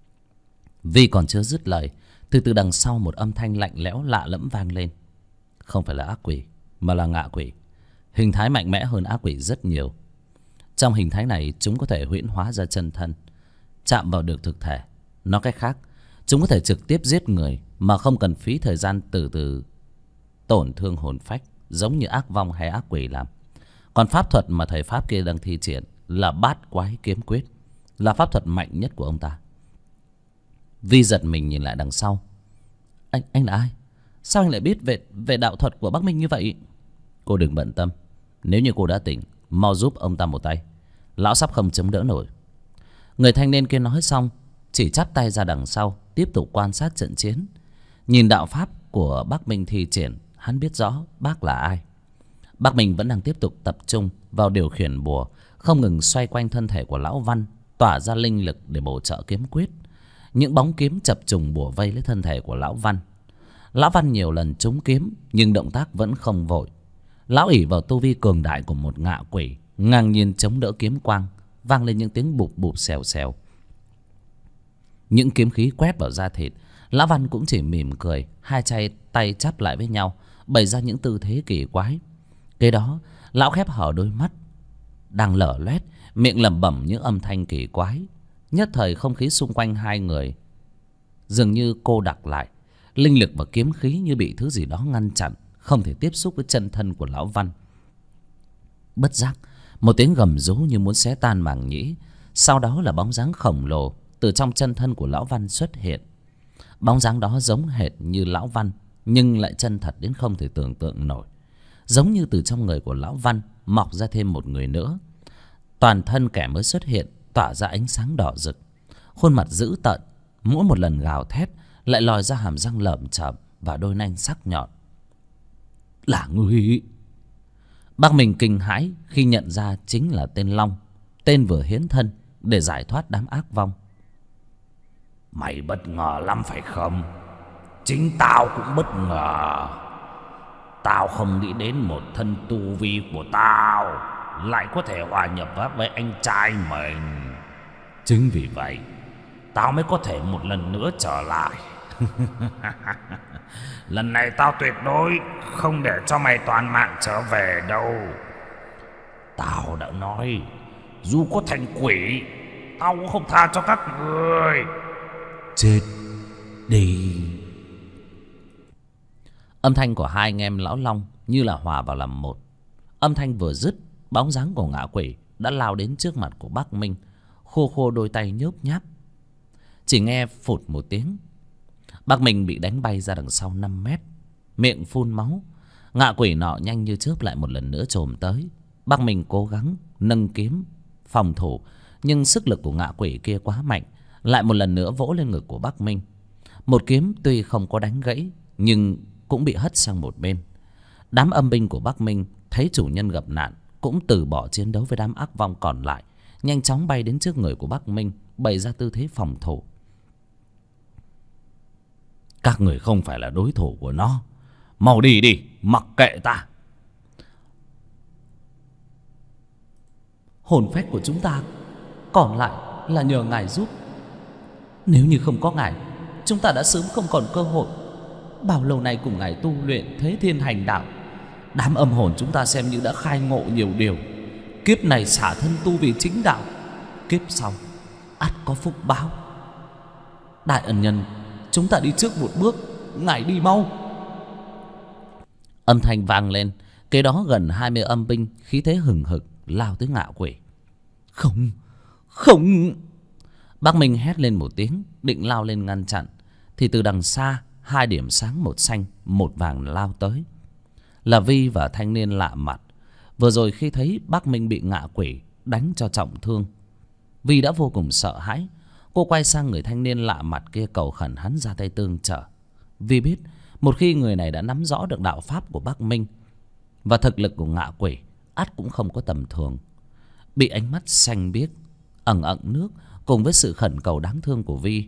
Vi còn chưa dứt lời, từ đằng sau một âm thanh lạnh lẽo lạ lẫm vang lên. Không phải là ác quỷ, mà là ngạ quỷ. Hình thái mạnh mẽ hơn ác quỷ rất nhiều. Trong hình thái này, chúng có thể huyễn hóa ra chân thân, chạm vào được thực thể. Nói cách khác, chúng có thể trực tiếp giết người mà không cần phí thời gian từ từ tổn thương hồn phách, giống như ác vong hay ác quỷ làm. Còn pháp thuật mà thầy pháp kia đang thi triển là Bát Quái Kiếm Quyết, là pháp thuật mạnh nhất của ông ta. Vi giật mình nhìn lại đằng sau. Anh là ai? Sao anh lại biết về đạo thuật của Bắc Minh như vậy? Cô đừng bận tâm, nếu như cô đã tỉnh, mau giúp ông ta một tay, lão sắp không chống đỡ nổi. Người thanh niên kia nói xong, chỉ chắp tay ra đằng sau, tiếp tục quan sát trận chiến. Nhìn đạo pháp của Bắc Minh thi triển, hắn biết rõ bác là ai. Bắc Minh vẫn đang tiếp tục tập trung vào điều khiển bùa, không ngừng xoay quanh thân thể của lão Văn, tỏa ra linh lực để bổ trợ kiếm quyết. Những bóng kiếm chập trùng bủa vây lấy thân thể của lão Văn. Lão Văn nhiều lần trúng kiếm, nhưng động tác vẫn không vội. Lão ỷ vào tu vi cường đại của một ngạ quỷ, ngang nhiên chống đỡ kiếm quang, vang lên những tiếng bụp bụp xèo xèo. Những kiếm khí quét vào da thịt, lão Văn cũng chỉ mỉm cười, hai tay chắp lại với nhau, bày ra những tư thế kỳ quái. Kế đó, lão khép hở đôi mắt đang lở loét, miệng lẩm bẩm những âm thanh kỳ quái. Nhất thời không khí xung quanh hai người dường như cô đặc lại, linh lực và kiếm khí như bị thứ gì đó ngăn chặn, không thể tiếp xúc với chân thân của lão Văn. Bất giác, một tiếng gầm rú như muốn xé tan màng nhĩ, sau đó là bóng dáng khổng lồ từ trong chân thân của lão Văn xuất hiện. Bóng dáng đó giống hệt như lão Văn, nhưng lại chân thật đến không thể tưởng tượng nổi. Giống như từ trong người của lão Văn mọc ra thêm một người nữa. Toàn thân kẻ mới xuất hiện tỏa ra ánh sáng đỏ rực, khuôn mặt dữ tợn, mỗi một lần gào thét lại lòi ra hàm răng lởm chởm và đôi nanh sắc nhọn. Là ngươi! Bác mình kinh hãi khi nhận ra chính là tên Long, tên vừa hiến thân để giải thoát đám ác vong. Mày bất ngờ lắm phải không? Chính tao cũng bất ngờ. Tao không nghĩ đến một thân tu vi của tao lại có thể hòa nhập với anh trai mình. Chính vì vậy tao mới có thể một lần nữa trở lại. Lần này tao tuyệt đối không để cho mày toàn mạng trở về đâu. Tao đã nói, dù có thành quỷ, tao cũng không tha cho các người. Chết đi! Âm thanh của hai anh em lão Long như là hòa vào làm một. Âm thanh vừa dứt, bóng dáng của ngạ quỷ đã lao đến trước mặt của Bắc Minh, khô khô đôi tay nhớp nháp. Chỉ nghe phụt một tiếng, Bắc Minh bị đánh bay ra đằng sau 5 mét, miệng phun máu. Ngạ quỷ nọ nhanh như chớp lại một lần nữa chồm tới. Bắc Minh cố gắng nâng kiếm phòng thủ, nhưng sức lực của ngạ quỷ kia quá mạnh, lại một lần nữa vỗ lên ngực của Bắc Minh. Một kiếm tuy không có đánh gãy, nhưng cũng bị hất sang một bên. Đám âm binh của Bắc Minh thấy chủ nhân gặp nạn, cũng từ bỏ chiến đấu với đám ác vong còn lại, nhanh chóng bay đến trước người của Bắc Minh, bày ra tư thế phòng thủ. Các người không phải là đối thủ của nó, mau đi đi, mặc kệ ta. Hồn phách của chúng ta còn lại là nhờ ngài giúp. Nếu như không có ngài, chúng ta đã sớm không còn cơ hội. Bao lâu nay cùng ngài tu luyện thế thiên hành đạo, đám âm hồn chúng ta xem như đã khai ngộ nhiều điều. Kiếp này xả thân tu vì chính đạo, kiếp sau ắt có phúc báo. Đại ân nhân chúng ta đi trước một bước, ngài đi mau. Âm thanh vang lên, kế đó gần 20 âm binh khí thế hừng hực lao tới Ngạ Quỷ. Không, không. Bác Minh hét lên một tiếng, định lao lên ngăn chặn, thì từ đằng xa 2 điểm sáng, một xanh một vàng lao tới. Là Vi và thanh niên lạ mặt. Vừa rồi khi thấy bác Minh bị Ngạ Quỷ đánh cho trọng thương, Vi đã vô cùng sợ hãi. Cô quay sang người thanh niên lạ mặt kia cầu khẩn hắn ra tay tương trợ. Vi biết một khi người này đã nắm rõ được đạo pháp của bác Minh và thực lực của Ngạ Quỷ, ắt cũng không có tầm thường. Bị ánh mắt xanh biếc ẩn ẩn nước cùng với sự khẩn cầu đáng thương của Vi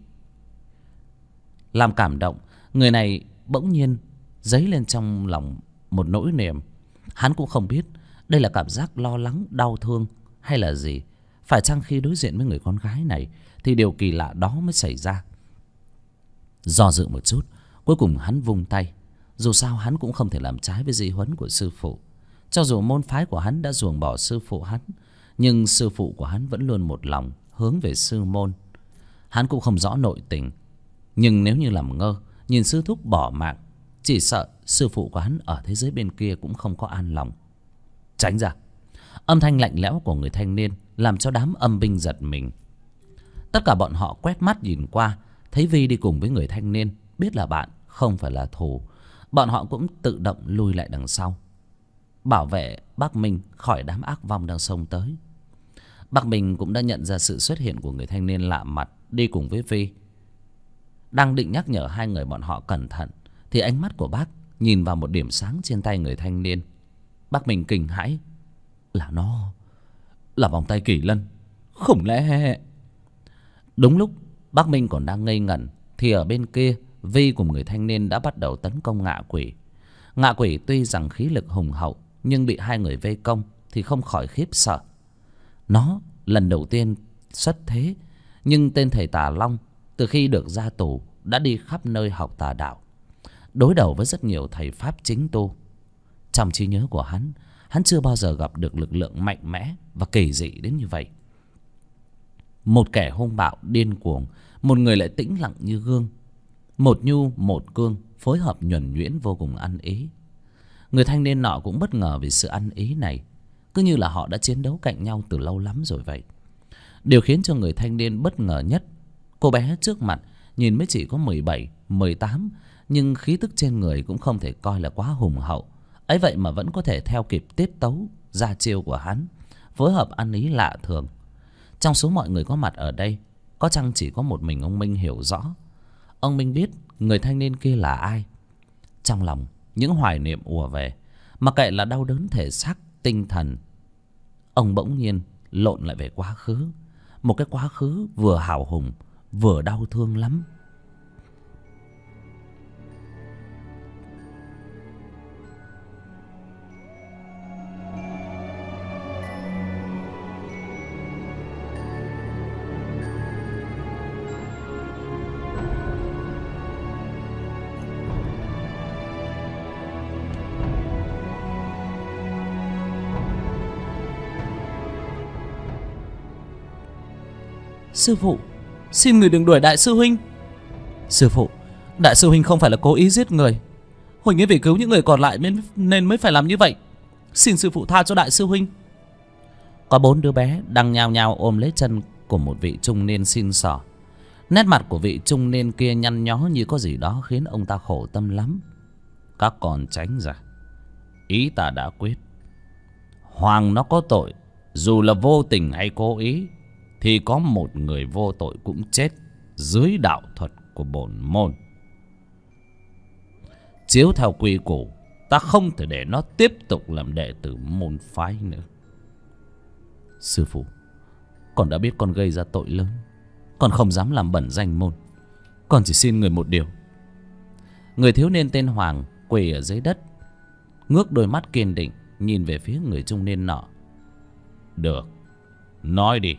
làm cảm động, người này bỗng nhiên dấy lên trong lòng một nỗi niềm. Hắn cũng không biết đây là cảm giác lo lắng, đau thương hay là gì. Phải chăng khi đối diện với người con gái này thì điều kỳ lạ đó mới xảy ra. Do dự một chút, cuối cùng hắn vung tay. Dù sao hắn cũng không thể làm trái với di huấn của sư phụ. Cho dù môn phái của hắn đã ruồng bỏ sư phụ hắn, nhưng sư phụ của hắn vẫn luôn một lòng hướng về sư môn. Hắn cũng không rõ nội tình, nhưng nếu như làm ngơ nhìn sư thúc bỏ mạng, chỉ sợ sư phụ của hắn ở thế giới bên kia cũng không có an lòng. Tránh ra. Âm thanh lạnh lẽo của người thanh niên làm cho đám âm binh giật mình. Tất cả bọn họ quét mắt nhìn qua, thấy Vi đi cùng với người thanh niên, biết là bạn, không phải là thù. Bọn họ cũng tự động lui lại đằng sau, bảo vệ bác Minh khỏi đám ác vong đang xông tới. Bác Minh cũng đã nhận ra sự xuất hiện của người thanh niên lạ mặt đi cùng với Vi. Đang định nhắc nhở 2 người bọn họ cẩn thận, thì ánh mắt của bác nhìn vào một điểm sáng trên tay người thanh niên. Bác Minh kinh hãi. Nó là vòng tay Kỳ Lân. Không lẽ... Đúng lúc bác Minh còn đang ngây ngẩn thì ở bên kia, Vi cùng người thanh niên đã bắt đầu tấn công Ngạ Quỷ. Ngạ Quỷ tuy rằng khí lực hùng hậu, nhưng bị 2 người vây công thì không khỏi khiếp sợ. Nó lần đầu tiên xuất thế, nhưng tên thầy Tà Long từ khi được ra tù đã đi khắp nơi học tà đạo, đối đầu với rất nhiều thầy pháp chính tu. Trong trí nhớ của hắn chưa bao giờ gặp được lực lượng mạnh mẽ và kỳ dị đến như vậy. Một kẻ hung bạo điên cuồng, một người lại tĩnh lặng như gương. Một nhu một cương phối hợp nhuần nhuyễn vô cùng ăn ý. Người thanh niên nọ cũng bất ngờ vì sự ăn ý này, cứ như là họ đã chiến đấu cạnh nhau từ lâu lắm rồi vậy. Điều khiến cho người thanh niên bất ngờ nhất, cô bé trước mặt nhìn mới chỉ có 17, 18, nhưng khí tức trên người cũng không thể coi là quá hùng hậu. Ấy vậy mà vẫn có thể theo kịp tiết tấu ra chiêu của hắn, phối hợp ăn ý lạ thường. Trong số mọi người có mặt ở đây, có chăng chỉ có một mình ông Minh hiểu rõ. Ông Minh biết người thanh niên kia là ai. Trong lòng những hoài niệm ùa về, mặc kệ là đau đớn thể xác, tinh thần. Ông bỗng nhiên lộn lại về quá khứ, một cái quá khứ vừa hào hùng vừa đau thương lắm. Sư phụ, xin người đừng đuổi đại sư huynh. Sư phụ, đại sư huynh không phải là cố ý giết người. Huỳnh ấy vì cứu những người còn lại nên mới phải làm như vậy. Xin sư phụ tha cho đại sư huynh. Có 4 đứa bé đang nhao nhao ôm lấy chân của một vị trung niên xin xỏ. Nét mặt của vị trung niên kia nhăn nhó như có gì đó khiến ông ta khổ tâm lắm. Các con tránh ra, ý ta đã quyết. Hoàng nó có tội, dù là vô tình hay cố ý, thì có một người vô tội cũng chết dưới đạo thuật của bổn môn. Chiếu theo quy củ, ta không thể để nó tiếp tục làm đệ tử môn phái nữa. Sư phụ, con đã biết con gây ra tội lớn, con không dám làm bẩn danh môn. Con chỉ xin người một điều. Người thiếu niên tên Hoàng quỳ ở dưới đất, ngước đôi mắt kiên định nhìn về phía người trung niên nọ. Được, nói đi.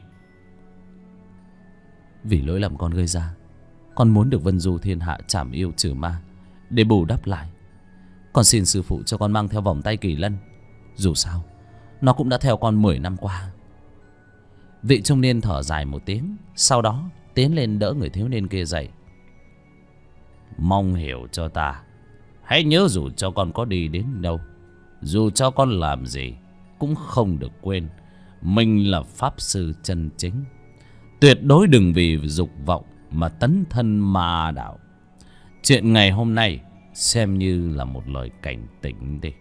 Vì lỗi lầm con gây ra, con muốn được vân du thiên hạ trảm yêu trừ ma để bù đắp lại. Con xin sư phụ cho con mang theo vòng tay Kỳ Lân. Dù sao nó cũng đã theo con 10 năm qua. Vị trung niên thở dài một tiếng, sau đó tiến lên đỡ người thiếu niên kia dậy. Mong hiểu cho ta. Hãy nhớ dù cho con có đi đến đâu, dù cho con làm gì, cũng không được quên mình là pháp sư chân chính. Tuyệt đối đừng vì dục vọng mà tấn thân ma đạo. Chuyện ngày hôm nay xem như là một lời cảnh tỉnh đi.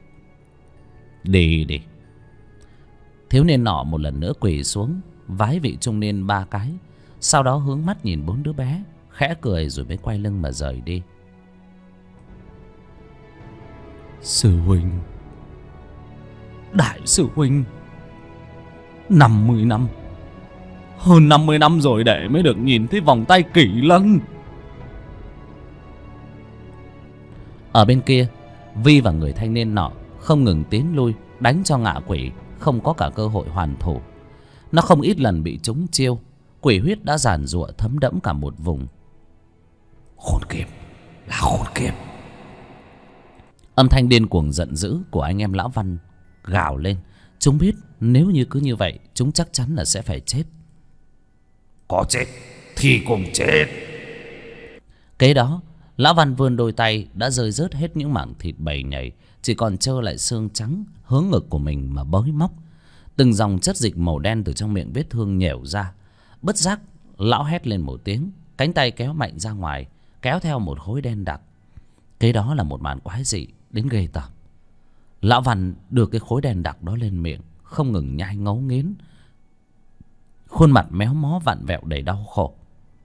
Đi đi. Thiếu niên nọ một lần nữa quỳ xuống, vái vị trung niên 3 cái, sau đó hướng mắt nhìn 4 đứa bé, khẽ cười rồi mới quay lưng mà rời đi. Sư huynh, đại sư huynh, 50 năm, hơn 50 năm rồi để mới được nhìn thấy vòng tay Kỷ Lân. Ở bên kia, Vi và người thanh niên nọ không ngừng tiến lui, đánh cho ngạ quỷ không có cả cơ hội hoàn thủ. Nó không ít lần bị trúng chiêu, quỷ huyết đã giàn giụa thấm đẫm cả một vùng. Khốn kiếp, là khốn kiếp. Âm thanh điên cuồng giận dữ của anh em Lão Văn gào lên. Chúng biết nếu như cứ như vậy, chúng chắc chắn là sẽ phải chết. Có chết thì cùng chết. Kế đó, Lão Văn vươn đôi tay đã rơi rớt hết những mảng thịt bầy nhảy, chỉ còn trơ lại xương trắng hướng ngực của mình mà bới móc. Từng dòng chất dịch màu đen từ trong miệng vết thương nhẻo ra. Bất giác, lão hét lên một tiếng, cánh tay kéo mạnh ra ngoài, kéo theo một khối đen đặc. Kế đó là một màn quái dị đến ghê tởm. Lão Văn đưa cái khối đen đặc đó lên miệng, không ngừng nhai ngấu nghiến, khuôn mặt méo mó vặn vẹo đầy đau khổ.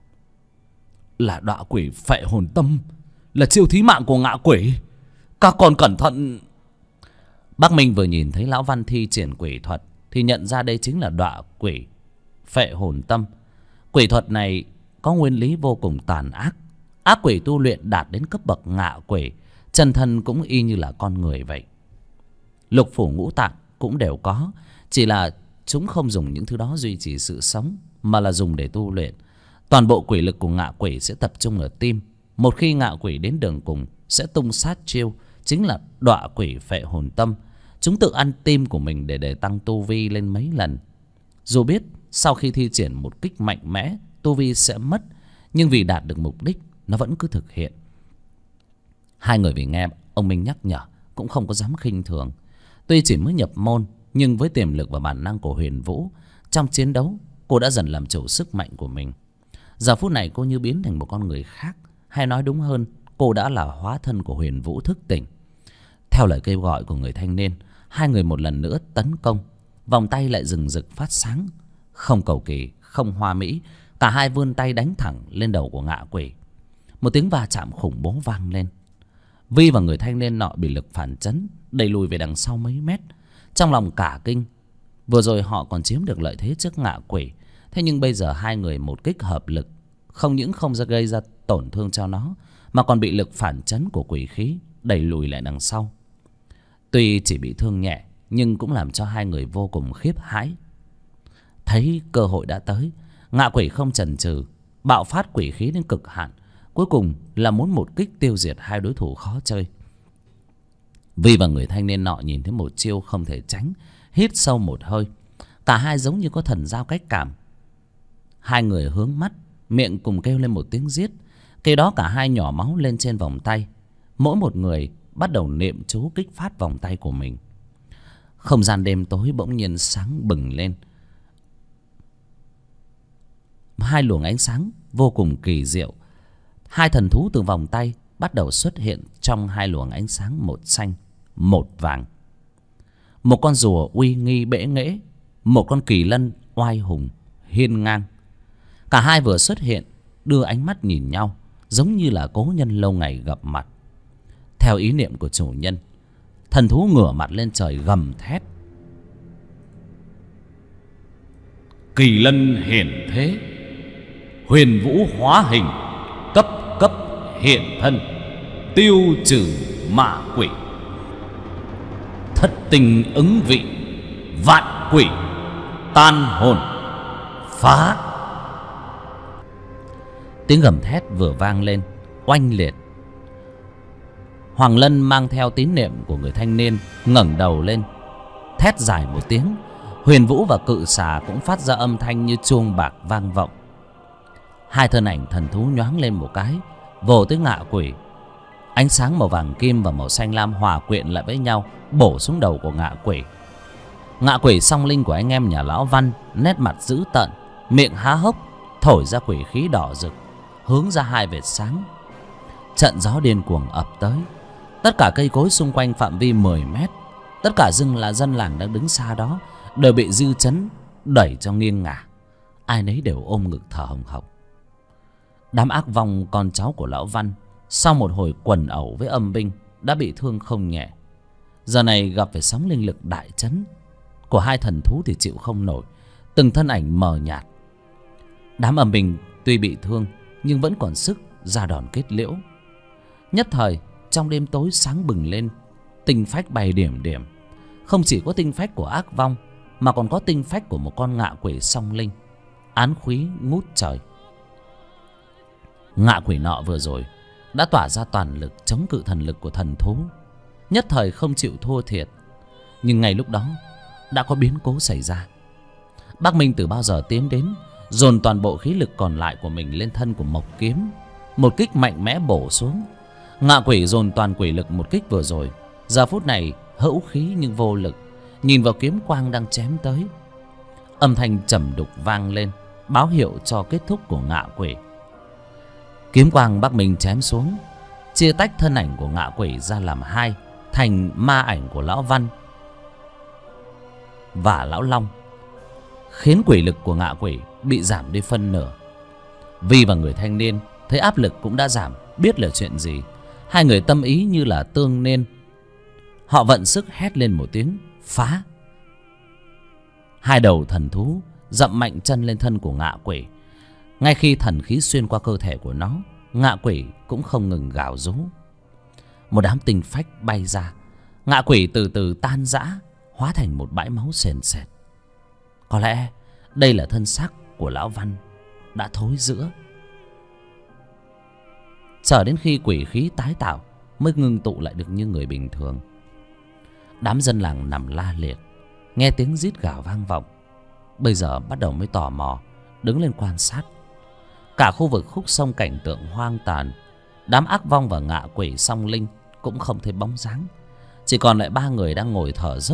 Là đọa quỷ phệ hồn tâm, là chiêu thí mạng của ngạ quỷ. Các con cẩn thận. Bác Minh vừa nhìn thấy Lão Văn thi triển quỷ thuật thì nhận ra đây chính là đọa quỷ phệ hồn tâm. Quỷ thuật này có nguyên lý vô cùng tàn ác. Ác quỷ tu luyện đạt đến cấp bậc ngạ quỷ, chân thân cũng y như là con người vậy. Lục phủ ngũ tạng cũng đều có, chỉ là chúng không dùng những thứ đó duy trì sự sống, mà là dùng để tu luyện. Toàn bộ quỷ lực của ngạ quỷ sẽ tập trung ở tim. Một khi ngạ quỷ đến đường cùng sẽ tung sát chiêu, chính là đọa quỷ phệ hồn tâm. Chúng tự ăn tim của mình để tăng tu vi lên mấy lần. Dù biết sau khi thi triển một kích mạnh mẽ, tu vi sẽ mất, nhưng vì đạt được mục đích, nó vẫn cứ thực hiện. Hai người vì nghe ông Minh nhắc nhở cũng không có dám khinh thường. Tuy chỉ mới nhập môn, nhưng với tiềm lực và bản năng của Huyền Vũ, trong chiến đấu cô đã dần làm chủ sức mạnh của mình. Giờ phút này cô như biến thành một con người khác, hay nói đúng hơn, cô đã là hóa thân của Huyền Vũ thức tỉnh. Theo lời kêu gọi của người thanh niên, hai người một lần nữa tấn công. Vòng tay lại rừng rực phát sáng, không cầu kỳ, không hoa mỹ, cả hai vươn tay đánh thẳng lên đầu của ngạ quỷ. Một tiếng va chạm khủng bố vang lên. Vi và người thanh niên nọ bị lực phản chấn đẩy lùi về đằng sau mấy mét. Trong lòng cả kinh, vừa rồi họ còn chiếm được lợi thế trước ngạ quỷ, thế nhưng bây giờ hai người một kích hợp lực, không những không gây ra tổn thương cho nó, mà còn bị lực phản chấn của quỷ khí đẩy lùi lại đằng sau. Tuy chỉ bị thương nhẹ, nhưng cũng làm cho hai người vô cùng khiếp hãi. Thấy cơ hội đã tới, ngạ quỷ không chần chừ, bạo phát quỷ khí đến cực hạn, cuối cùng là muốn một kích tiêu diệt hai đối thủ khó chơi. Vi và người thanh niên nọ nhìn thấy một chiêu không thể tránh, hít sâu một hơi. Cả hai giống như có thần giao cách cảm. Hai người hướng mắt, miệng cùng kêu lên một tiếng giết. Kế đó cả hai nhỏ máu lên trên vòng tay. Mỗi một người bắt đầu niệm chú kích phát vòng tay của mình. Không gian đêm tối bỗng nhiên sáng bừng lên. Hai luồng ánh sáng vô cùng kỳ diệu. Hai thần thú từ vòng tay bắt đầu xuất hiện trong hai luồng ánh sáng, một xanh, một vàng. Một con rùa uy nghi bệ nghễ, một con kỳ lân oai hùng hiên ngang. Cả hai vừa xuất hiện đưa ánh mắt nhìn nhau, giống như là cố nhân lâu ngày gặp mặt. Theo ý niệm của chủ nhân, thần thú ngửa mặt lên trời gầm thét. Kỳ lân hiển thế, Huyền Vũ hóa hình, cấp cấp hiện thân, tiêu trừ ma quỷ. Thất tình ứng vị, vạn quỷ tan hồn phá. Tiếng gầm thét vừa vang lên, oanh liệt. Hoàng Lân mang theo tín niệm của người thanh niên ngẩng đầu lên, thét dài một tiếng. Huyền Vũ và cự xà cũng phát ra âm thanh như chuông bạc vang vọng. Hai thân ảnh thần thú nhoáng lên một cái, vồ tới ngạ quỷ. Ánh sáng màu vàng kim và màu xanh lam hòa quyện lại với nhau, bổ xuống đầu của ngạ quỷ. Ngạ quỷ song linh của anh em nhà lão Văn nét mặt dữ tợn, miệng há hốc, thổi ra quỷ khí đỏ rực, hướng ra hai vệt sáng. Trận gió điên cuồng ập tới. Tất cả cây cối xung quanh phạm vi 10 mét, tất cả dân làng đang đứng xa đó đều bị dư chấn đẩy cho nghiêng ngả. Ai nấy đều ôm ngực thở hồng hộc. Đám ác vong con cháu của lão Văn sau một hồi quần ẩu với âm binh đã bị thương không nhẹ. Giờ này gặp phải sóng linh lực đại chấn của hai thần thú thì chịu không nổi, từng thân ảnh mờ nhạt. Đám âm binh tuy bị thương nhưng vẫn còn sức ra đòn kết liễu. Nhất thời trong đêm tối sáng bừng lên, tinh phách bay điểm điểm. Không chỉ có tinh phách của ác vong mà còn có tinh phách của một con ngạ quỷ song linh, án khí ngút trời. Ngạ quỷ nọ vừa rồi đã tỏa ra toàn lực chống cự thần lực của thần thú, nhất thời không chịu thua thiệt. Nhưng ngay lúc đó đã có biến cố xảy ra. Bác Minh từ bao giờ tiến đến, dồn toàn bộ khí lực còn lại của mình lên thân của Mộc Kiếm, một kích mạnh mẽ bổ xuống. Ngạ quỷ dồn toàn quỷ lực một kích vừa rồi, giờ phút này hữu khí nhưng vô lực, nhìn vào kiếm quang đang chém tới. Âm thanh trầm đục vang lên, báo hiệu cho kết thúc của ngạ quỷ. Kiếm quang Bắc Minh chém xuống, chia tách thân ảnh của ngạ quỷ ra làm hai, thành ma ảnh của lão Văn và lão Long, khiến quỷ lực của ngạ quỷ bị giảm đi phân nửa. Vi và người thanh niên thấy áp lực cũng đã giảm, biết là chuyện gì. Hai người tâm ý như là tương nên, họ vận sức hét lên một tiếng phá. Hai đầu thần thú dậm mạnh chân lên thân của ngạ quỷ. Ngay khi thần khí xuyên qua cơ thể của nó, ngạ quỷ cũng không ngừng gào rú. Một đám tinh phách bay ra, ngạ quỷ từ từ tan rã, hóa thành một bãi máu sền sệt. Có lẽ đây là thân xác của lão Văn đã thối rữa. Chờ đến khi quỷ khí tái tạo mới ngưng tụ lại được như người bình thường. Đám dân làng nằm la liệt, nghe tiếng rít gào vang vọng, bây giờ bắt đầu mới tò mò đứng lên quan sát. Cả khu vực khúc sông cảnh tượng hoang tàn. Đám ác vong và ngạ quỷ song linh cũng không thấy bóng dáng, chỉ còn lại ba người đang ngồi thở dốc.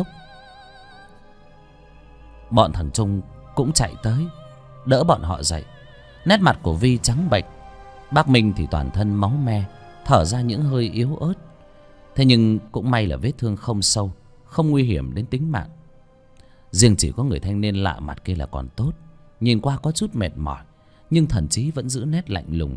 Bọn thằng Trung cũng chạy tới đỡ bọn họ dậy. Nét mặt của Vi trắng bệch, bác Minh thì toàn thân máu me, thở ra những hơi yếu ớt. Thế nhưng cũng may là vết thương không sâu, không nguy hiểm đến tính mạng. Riêng chỉ có người thanh niên lạ mặt kia là còn tốt, nhìn qua có chút mệt mỏi nhưng thần trí vẫn giữ nét lạnh lùng.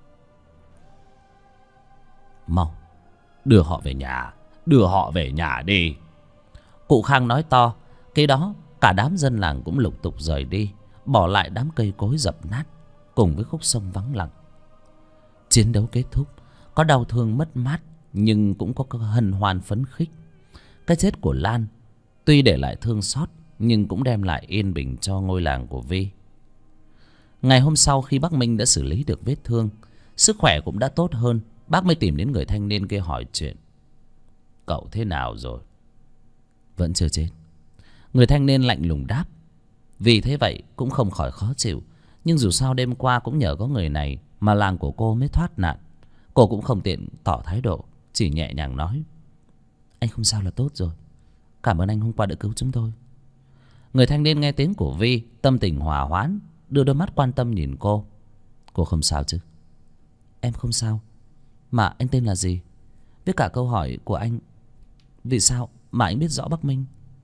Mau đưa họ về nhà, đưa họ về nhà đi, cụ Khang nói to. Kế đó cả đám dân làng cũng lục tục rời đi, bỏ lại đám cây cối dập nát cùng với khúc sông vắng lặng. Chiến đấu kết thúc, có đau thương mất mát nhưng cũng có hân hoan phấn khích. Cái chết của Lan tuy để lại thương xót nhưng cũng đem lại yên bình cho ngôi làng của Vi. Ngày hôm sau khi bác Minh đã xử lý được vết thương, sức khỏe cũng đã tốt hơn, bác mới tìm đến người thanh niên kia hỏi chuyện. Cậu thế nào rồi? Vẫn chưa chết, người thanh niên lạnh lùng đáp. Vì thế vậy cũng không khỏi khó chịu, nhưng dù sao đêm qua cũng nhờ có người này mà làng của cô mới thoát nạn. Cô cũng không tiện tỏ thái độ, chỉ nhẹ nhàng nói: Anh không sao là tốt rồi, cảm ơn anh hôm qua đã cứu chúng tôi. Người thanh niên nghe tiếng của Vi, tâm tình hòa hoãn, đưa đôi mắt quan tâm nhìn cô. Cô không sao chứ? Em không sao. Mà anh tên là gì? Với cả câu hỏi của anh, vì sao mà anh biết rõ Bắc Minh?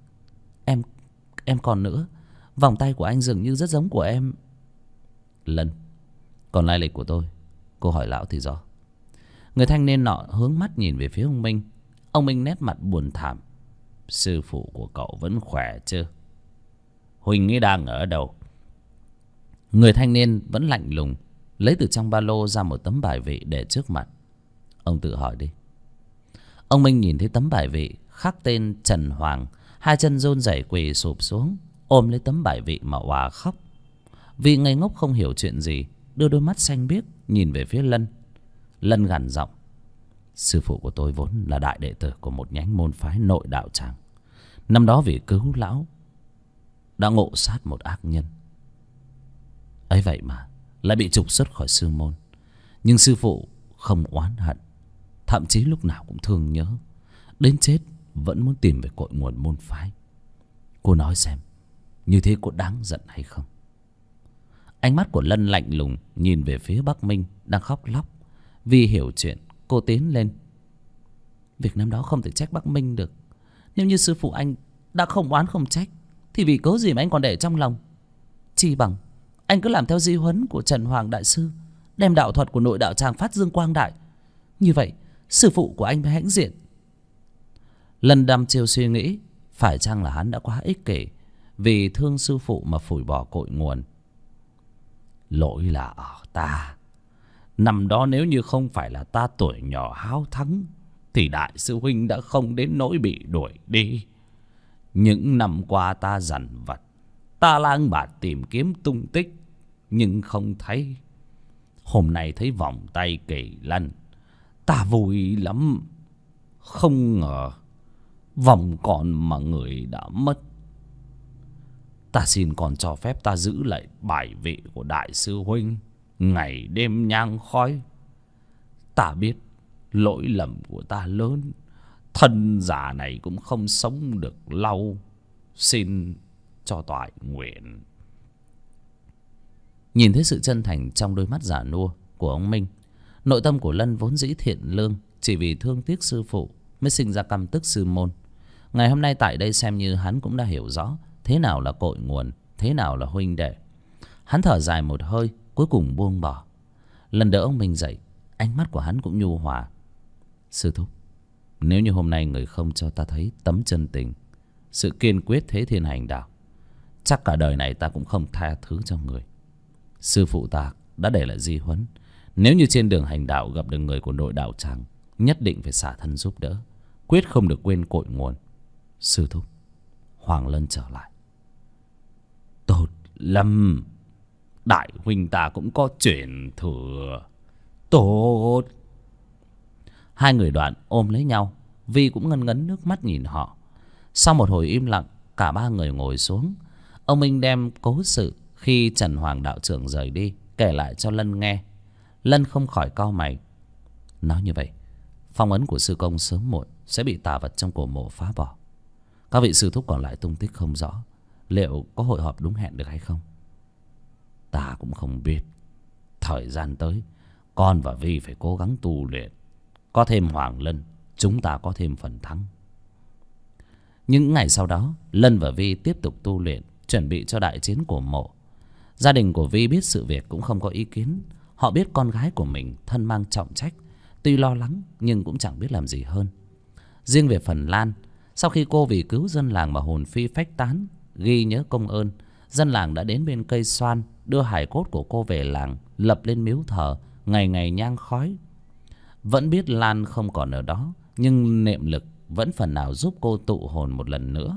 Em còn nữa, vòng tay của anh dường như rất giống của em. Lân. Còn lai lịch của tôi, cô hỏi lão thì rõ. Người thanh niên nọ hướng mắt nhìn về phía ông Minh. Ông Minh nét mặt buồn thảm. Sư phụ của cậu vẫn khỏe chứ? Huỳnh ấy đang ở đâu? Người thanh niên vẫn lạnh lùng, lấy từ trong ba lô ra một tấm bài vị để trước mặt. Ông tự hỏi đi. Ông Minh nhìn thấy tấm bài vị khắc tên Trần Hoàng, hai chân run rẩy quỳ sụp xuống, ôm lấy tấm bài vị mà òa khóc. Vì ngây ngốc không hiểu chuyện gì, đưa đôi mắt xanh biếc nhìn về phía Lân. Lân gằn giọng: Sư phụ của tôi vốn là đại đệ tử của một nhánh môn phái nội đạo tràng. Năm đó vì cứu lão đã ngộ sát một ác nhân, ấy vậy mà lại bị trục xuất khỏi sư môn. Nhưng sư phụ không oán hận, thậm chí lúc nào cũng thương nhớ, đến chết vẫn muốn tìm về cội nguồn môn phái. Cô nói xem, như thế có đáng giận hay không? Ánh mắt của Lân lạnh lùng nhìn về phía Bắc Minh đang khóc lóc. Vi hiểu chuyện, cô tiến lên. Việc năm đó không thể trách Bắc Minh được. Nếu như sư phụ anh đã không oán không trách, thì vì cớ gì mà anh còn để trong lòng? Chi bằng anh cứ làm theo di huấn của Trần Hoàng đại sư, đem đạo thuật của nội đạo tràng phát dương quang đại. Như vậy sư phụ của anh mới hãnh diện. Lân đăm chiêu suy nghĩ, phải chăng là hắn đã quá ích kỷ, vì thương sư phụ mà phủi bỏ cội nguồn. Lỗi là ở ta. Năm đó nếu như không phải là ta tuổi nhỏ háo thắng, thì đại sư huynh đã không đến nỗi bị đuổi đi. Những năm qua ta dằn vặt, ta lang bạt tìm kiếm tung tích, nhưng không thấy. Hôm nay thấy vòng tay Kỳ Lân, ta vui lắm. Không ngờ vòng còn mà người đã mất. Ta xin còn cho phép ta giữ lại bài vị của đại sư huynh, ngày đêm nhang khói. Ta biết lỗi lầm của ta lớn, thân già này cũng không sống được lâu, xin cho toại nguyện. Nhìn thấy sự chân thành trong đôi mắt già nua của ông Minh, nội tâm của Lân vốn dĩ thiện lương, chỉ vì thương tiếc sư phụ mới sinh ra căm tức sư môn. Ngày hôm nay tại đây xem như hắn cũng đã hiểu rõ thế nào là cội nguồn, thế nào là huynh đệ. Hắn thở dài một hơi, cuối cùng buông bỏ. Lần đỡ ông Minh dậy, ánh mắt của hắn cũng nhu hòa. Sư thúc, nếu như hôm nay người không cho ta thấy tấm chân tình, sự kiên quyết thế thiên hành đạo, chắc cả đời này ta cũng không tha thứ cho người. Sư phụ ta đã để lại di huấn, nếu như trên đường hành đạo gặp được người của nội đạo tràng, nhất định phải xả thân giúp đỡ, quyết không được quên cội nguồn. Sư thúc, Hoàng Lân trở lại. Tốt lắm, đại huynh ta cũng có chuyện thừa. Tốt. Hai người đoạn ôm lấy nhau, Vi cũng ngân ngấn nước mắt nhìn họ. Sau một hồi im lặng, cả ba người ngồi xuống. Ông Minh đem cố sự khi Trần Hoàng đạo trưởng rời đi kể lại cho Lân nghe. Lân không khỏi cau mày. Nói như vậy, phong ấn của sư công sớm muộn sẽ bị tà vật trong cổ mộ phá bỏ. Các vị sư thúc còn lại tung tích không rõ, liệu có hội họp đúng hẹn được hay không? Ta cũng không biết. Thời gian tới, con và Vi phải cố gắng tu luyện. Có thêm Hoàng Lân, chúng ta có thêm phần thắng. Những ngày sau đó, Lân và Vi tiếp tục tu luyện, chuẩn bị cho đại chiến của mộ. Gia đình của Vi biết sự việc cũng không có ý kiến. Họ biết con gái của mình thân mang trọng trách, tuy lo lắng nhưng cũng chẳng biết làm gì hơn. Riêng về phần Lan, sau khi cô vì cứu dân làng mà hồn phi phách tán, ghi nhớ công ơn, dân làng đã đến bên cây xoan đưa hài cốt của cô về làng, lập lên miếu thờ, ngày ngày nhang khói. Vẫn biết Lan không còn ở đó, nhưng niệm lực vẫn phần nào giúp cô tụ hồn một lần nữa.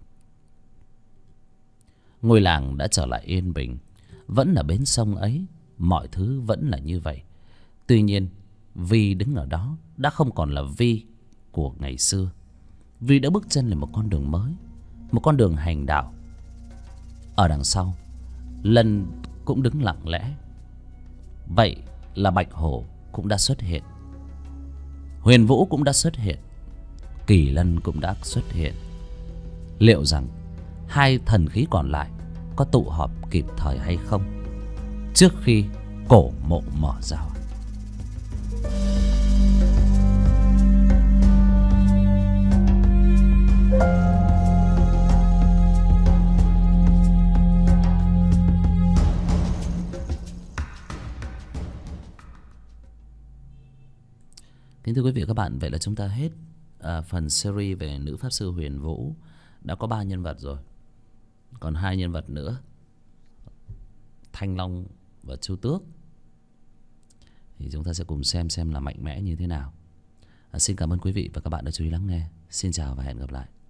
Ngôi làng đã trở lại yên bình, vẫn là bến sông ấy, mọi thứ vẫn là như vậy. Tuy nhiên, Vi đứng ở đó đã không còn là Vi của ngày xưa. Vi đã bước chân lên một con đường mới, một con đường hành đạo. Ở đằng sau, Lân cũng đứng lặng lẽ. Vậy là Bạch Hổ cũng đã xuất hiện, Huyền Vũ cũng đã xuất hiện, Kỳ Lân cũng đã xuất hiện. Liệu rằng hai thần khí còn lại có tụ họp kịp thời hay không trước khi cổ mộ mở ra? Kính thưa quý vị và các bạn, vậy là chúng ta hết phần series về nữ pháp sư Huyền Vũ. Đã có 3 nhân vật rồi, còn 2 nhân vật nữa, Thanh Long và Chu Tước, thì chúng ta sẽ cùng xem là mạnh mẽ như thế nào. Xin cảm ơn quý vị và các bạn đã chú ý lắng nghe. Xin chào và hẹn gặp lại.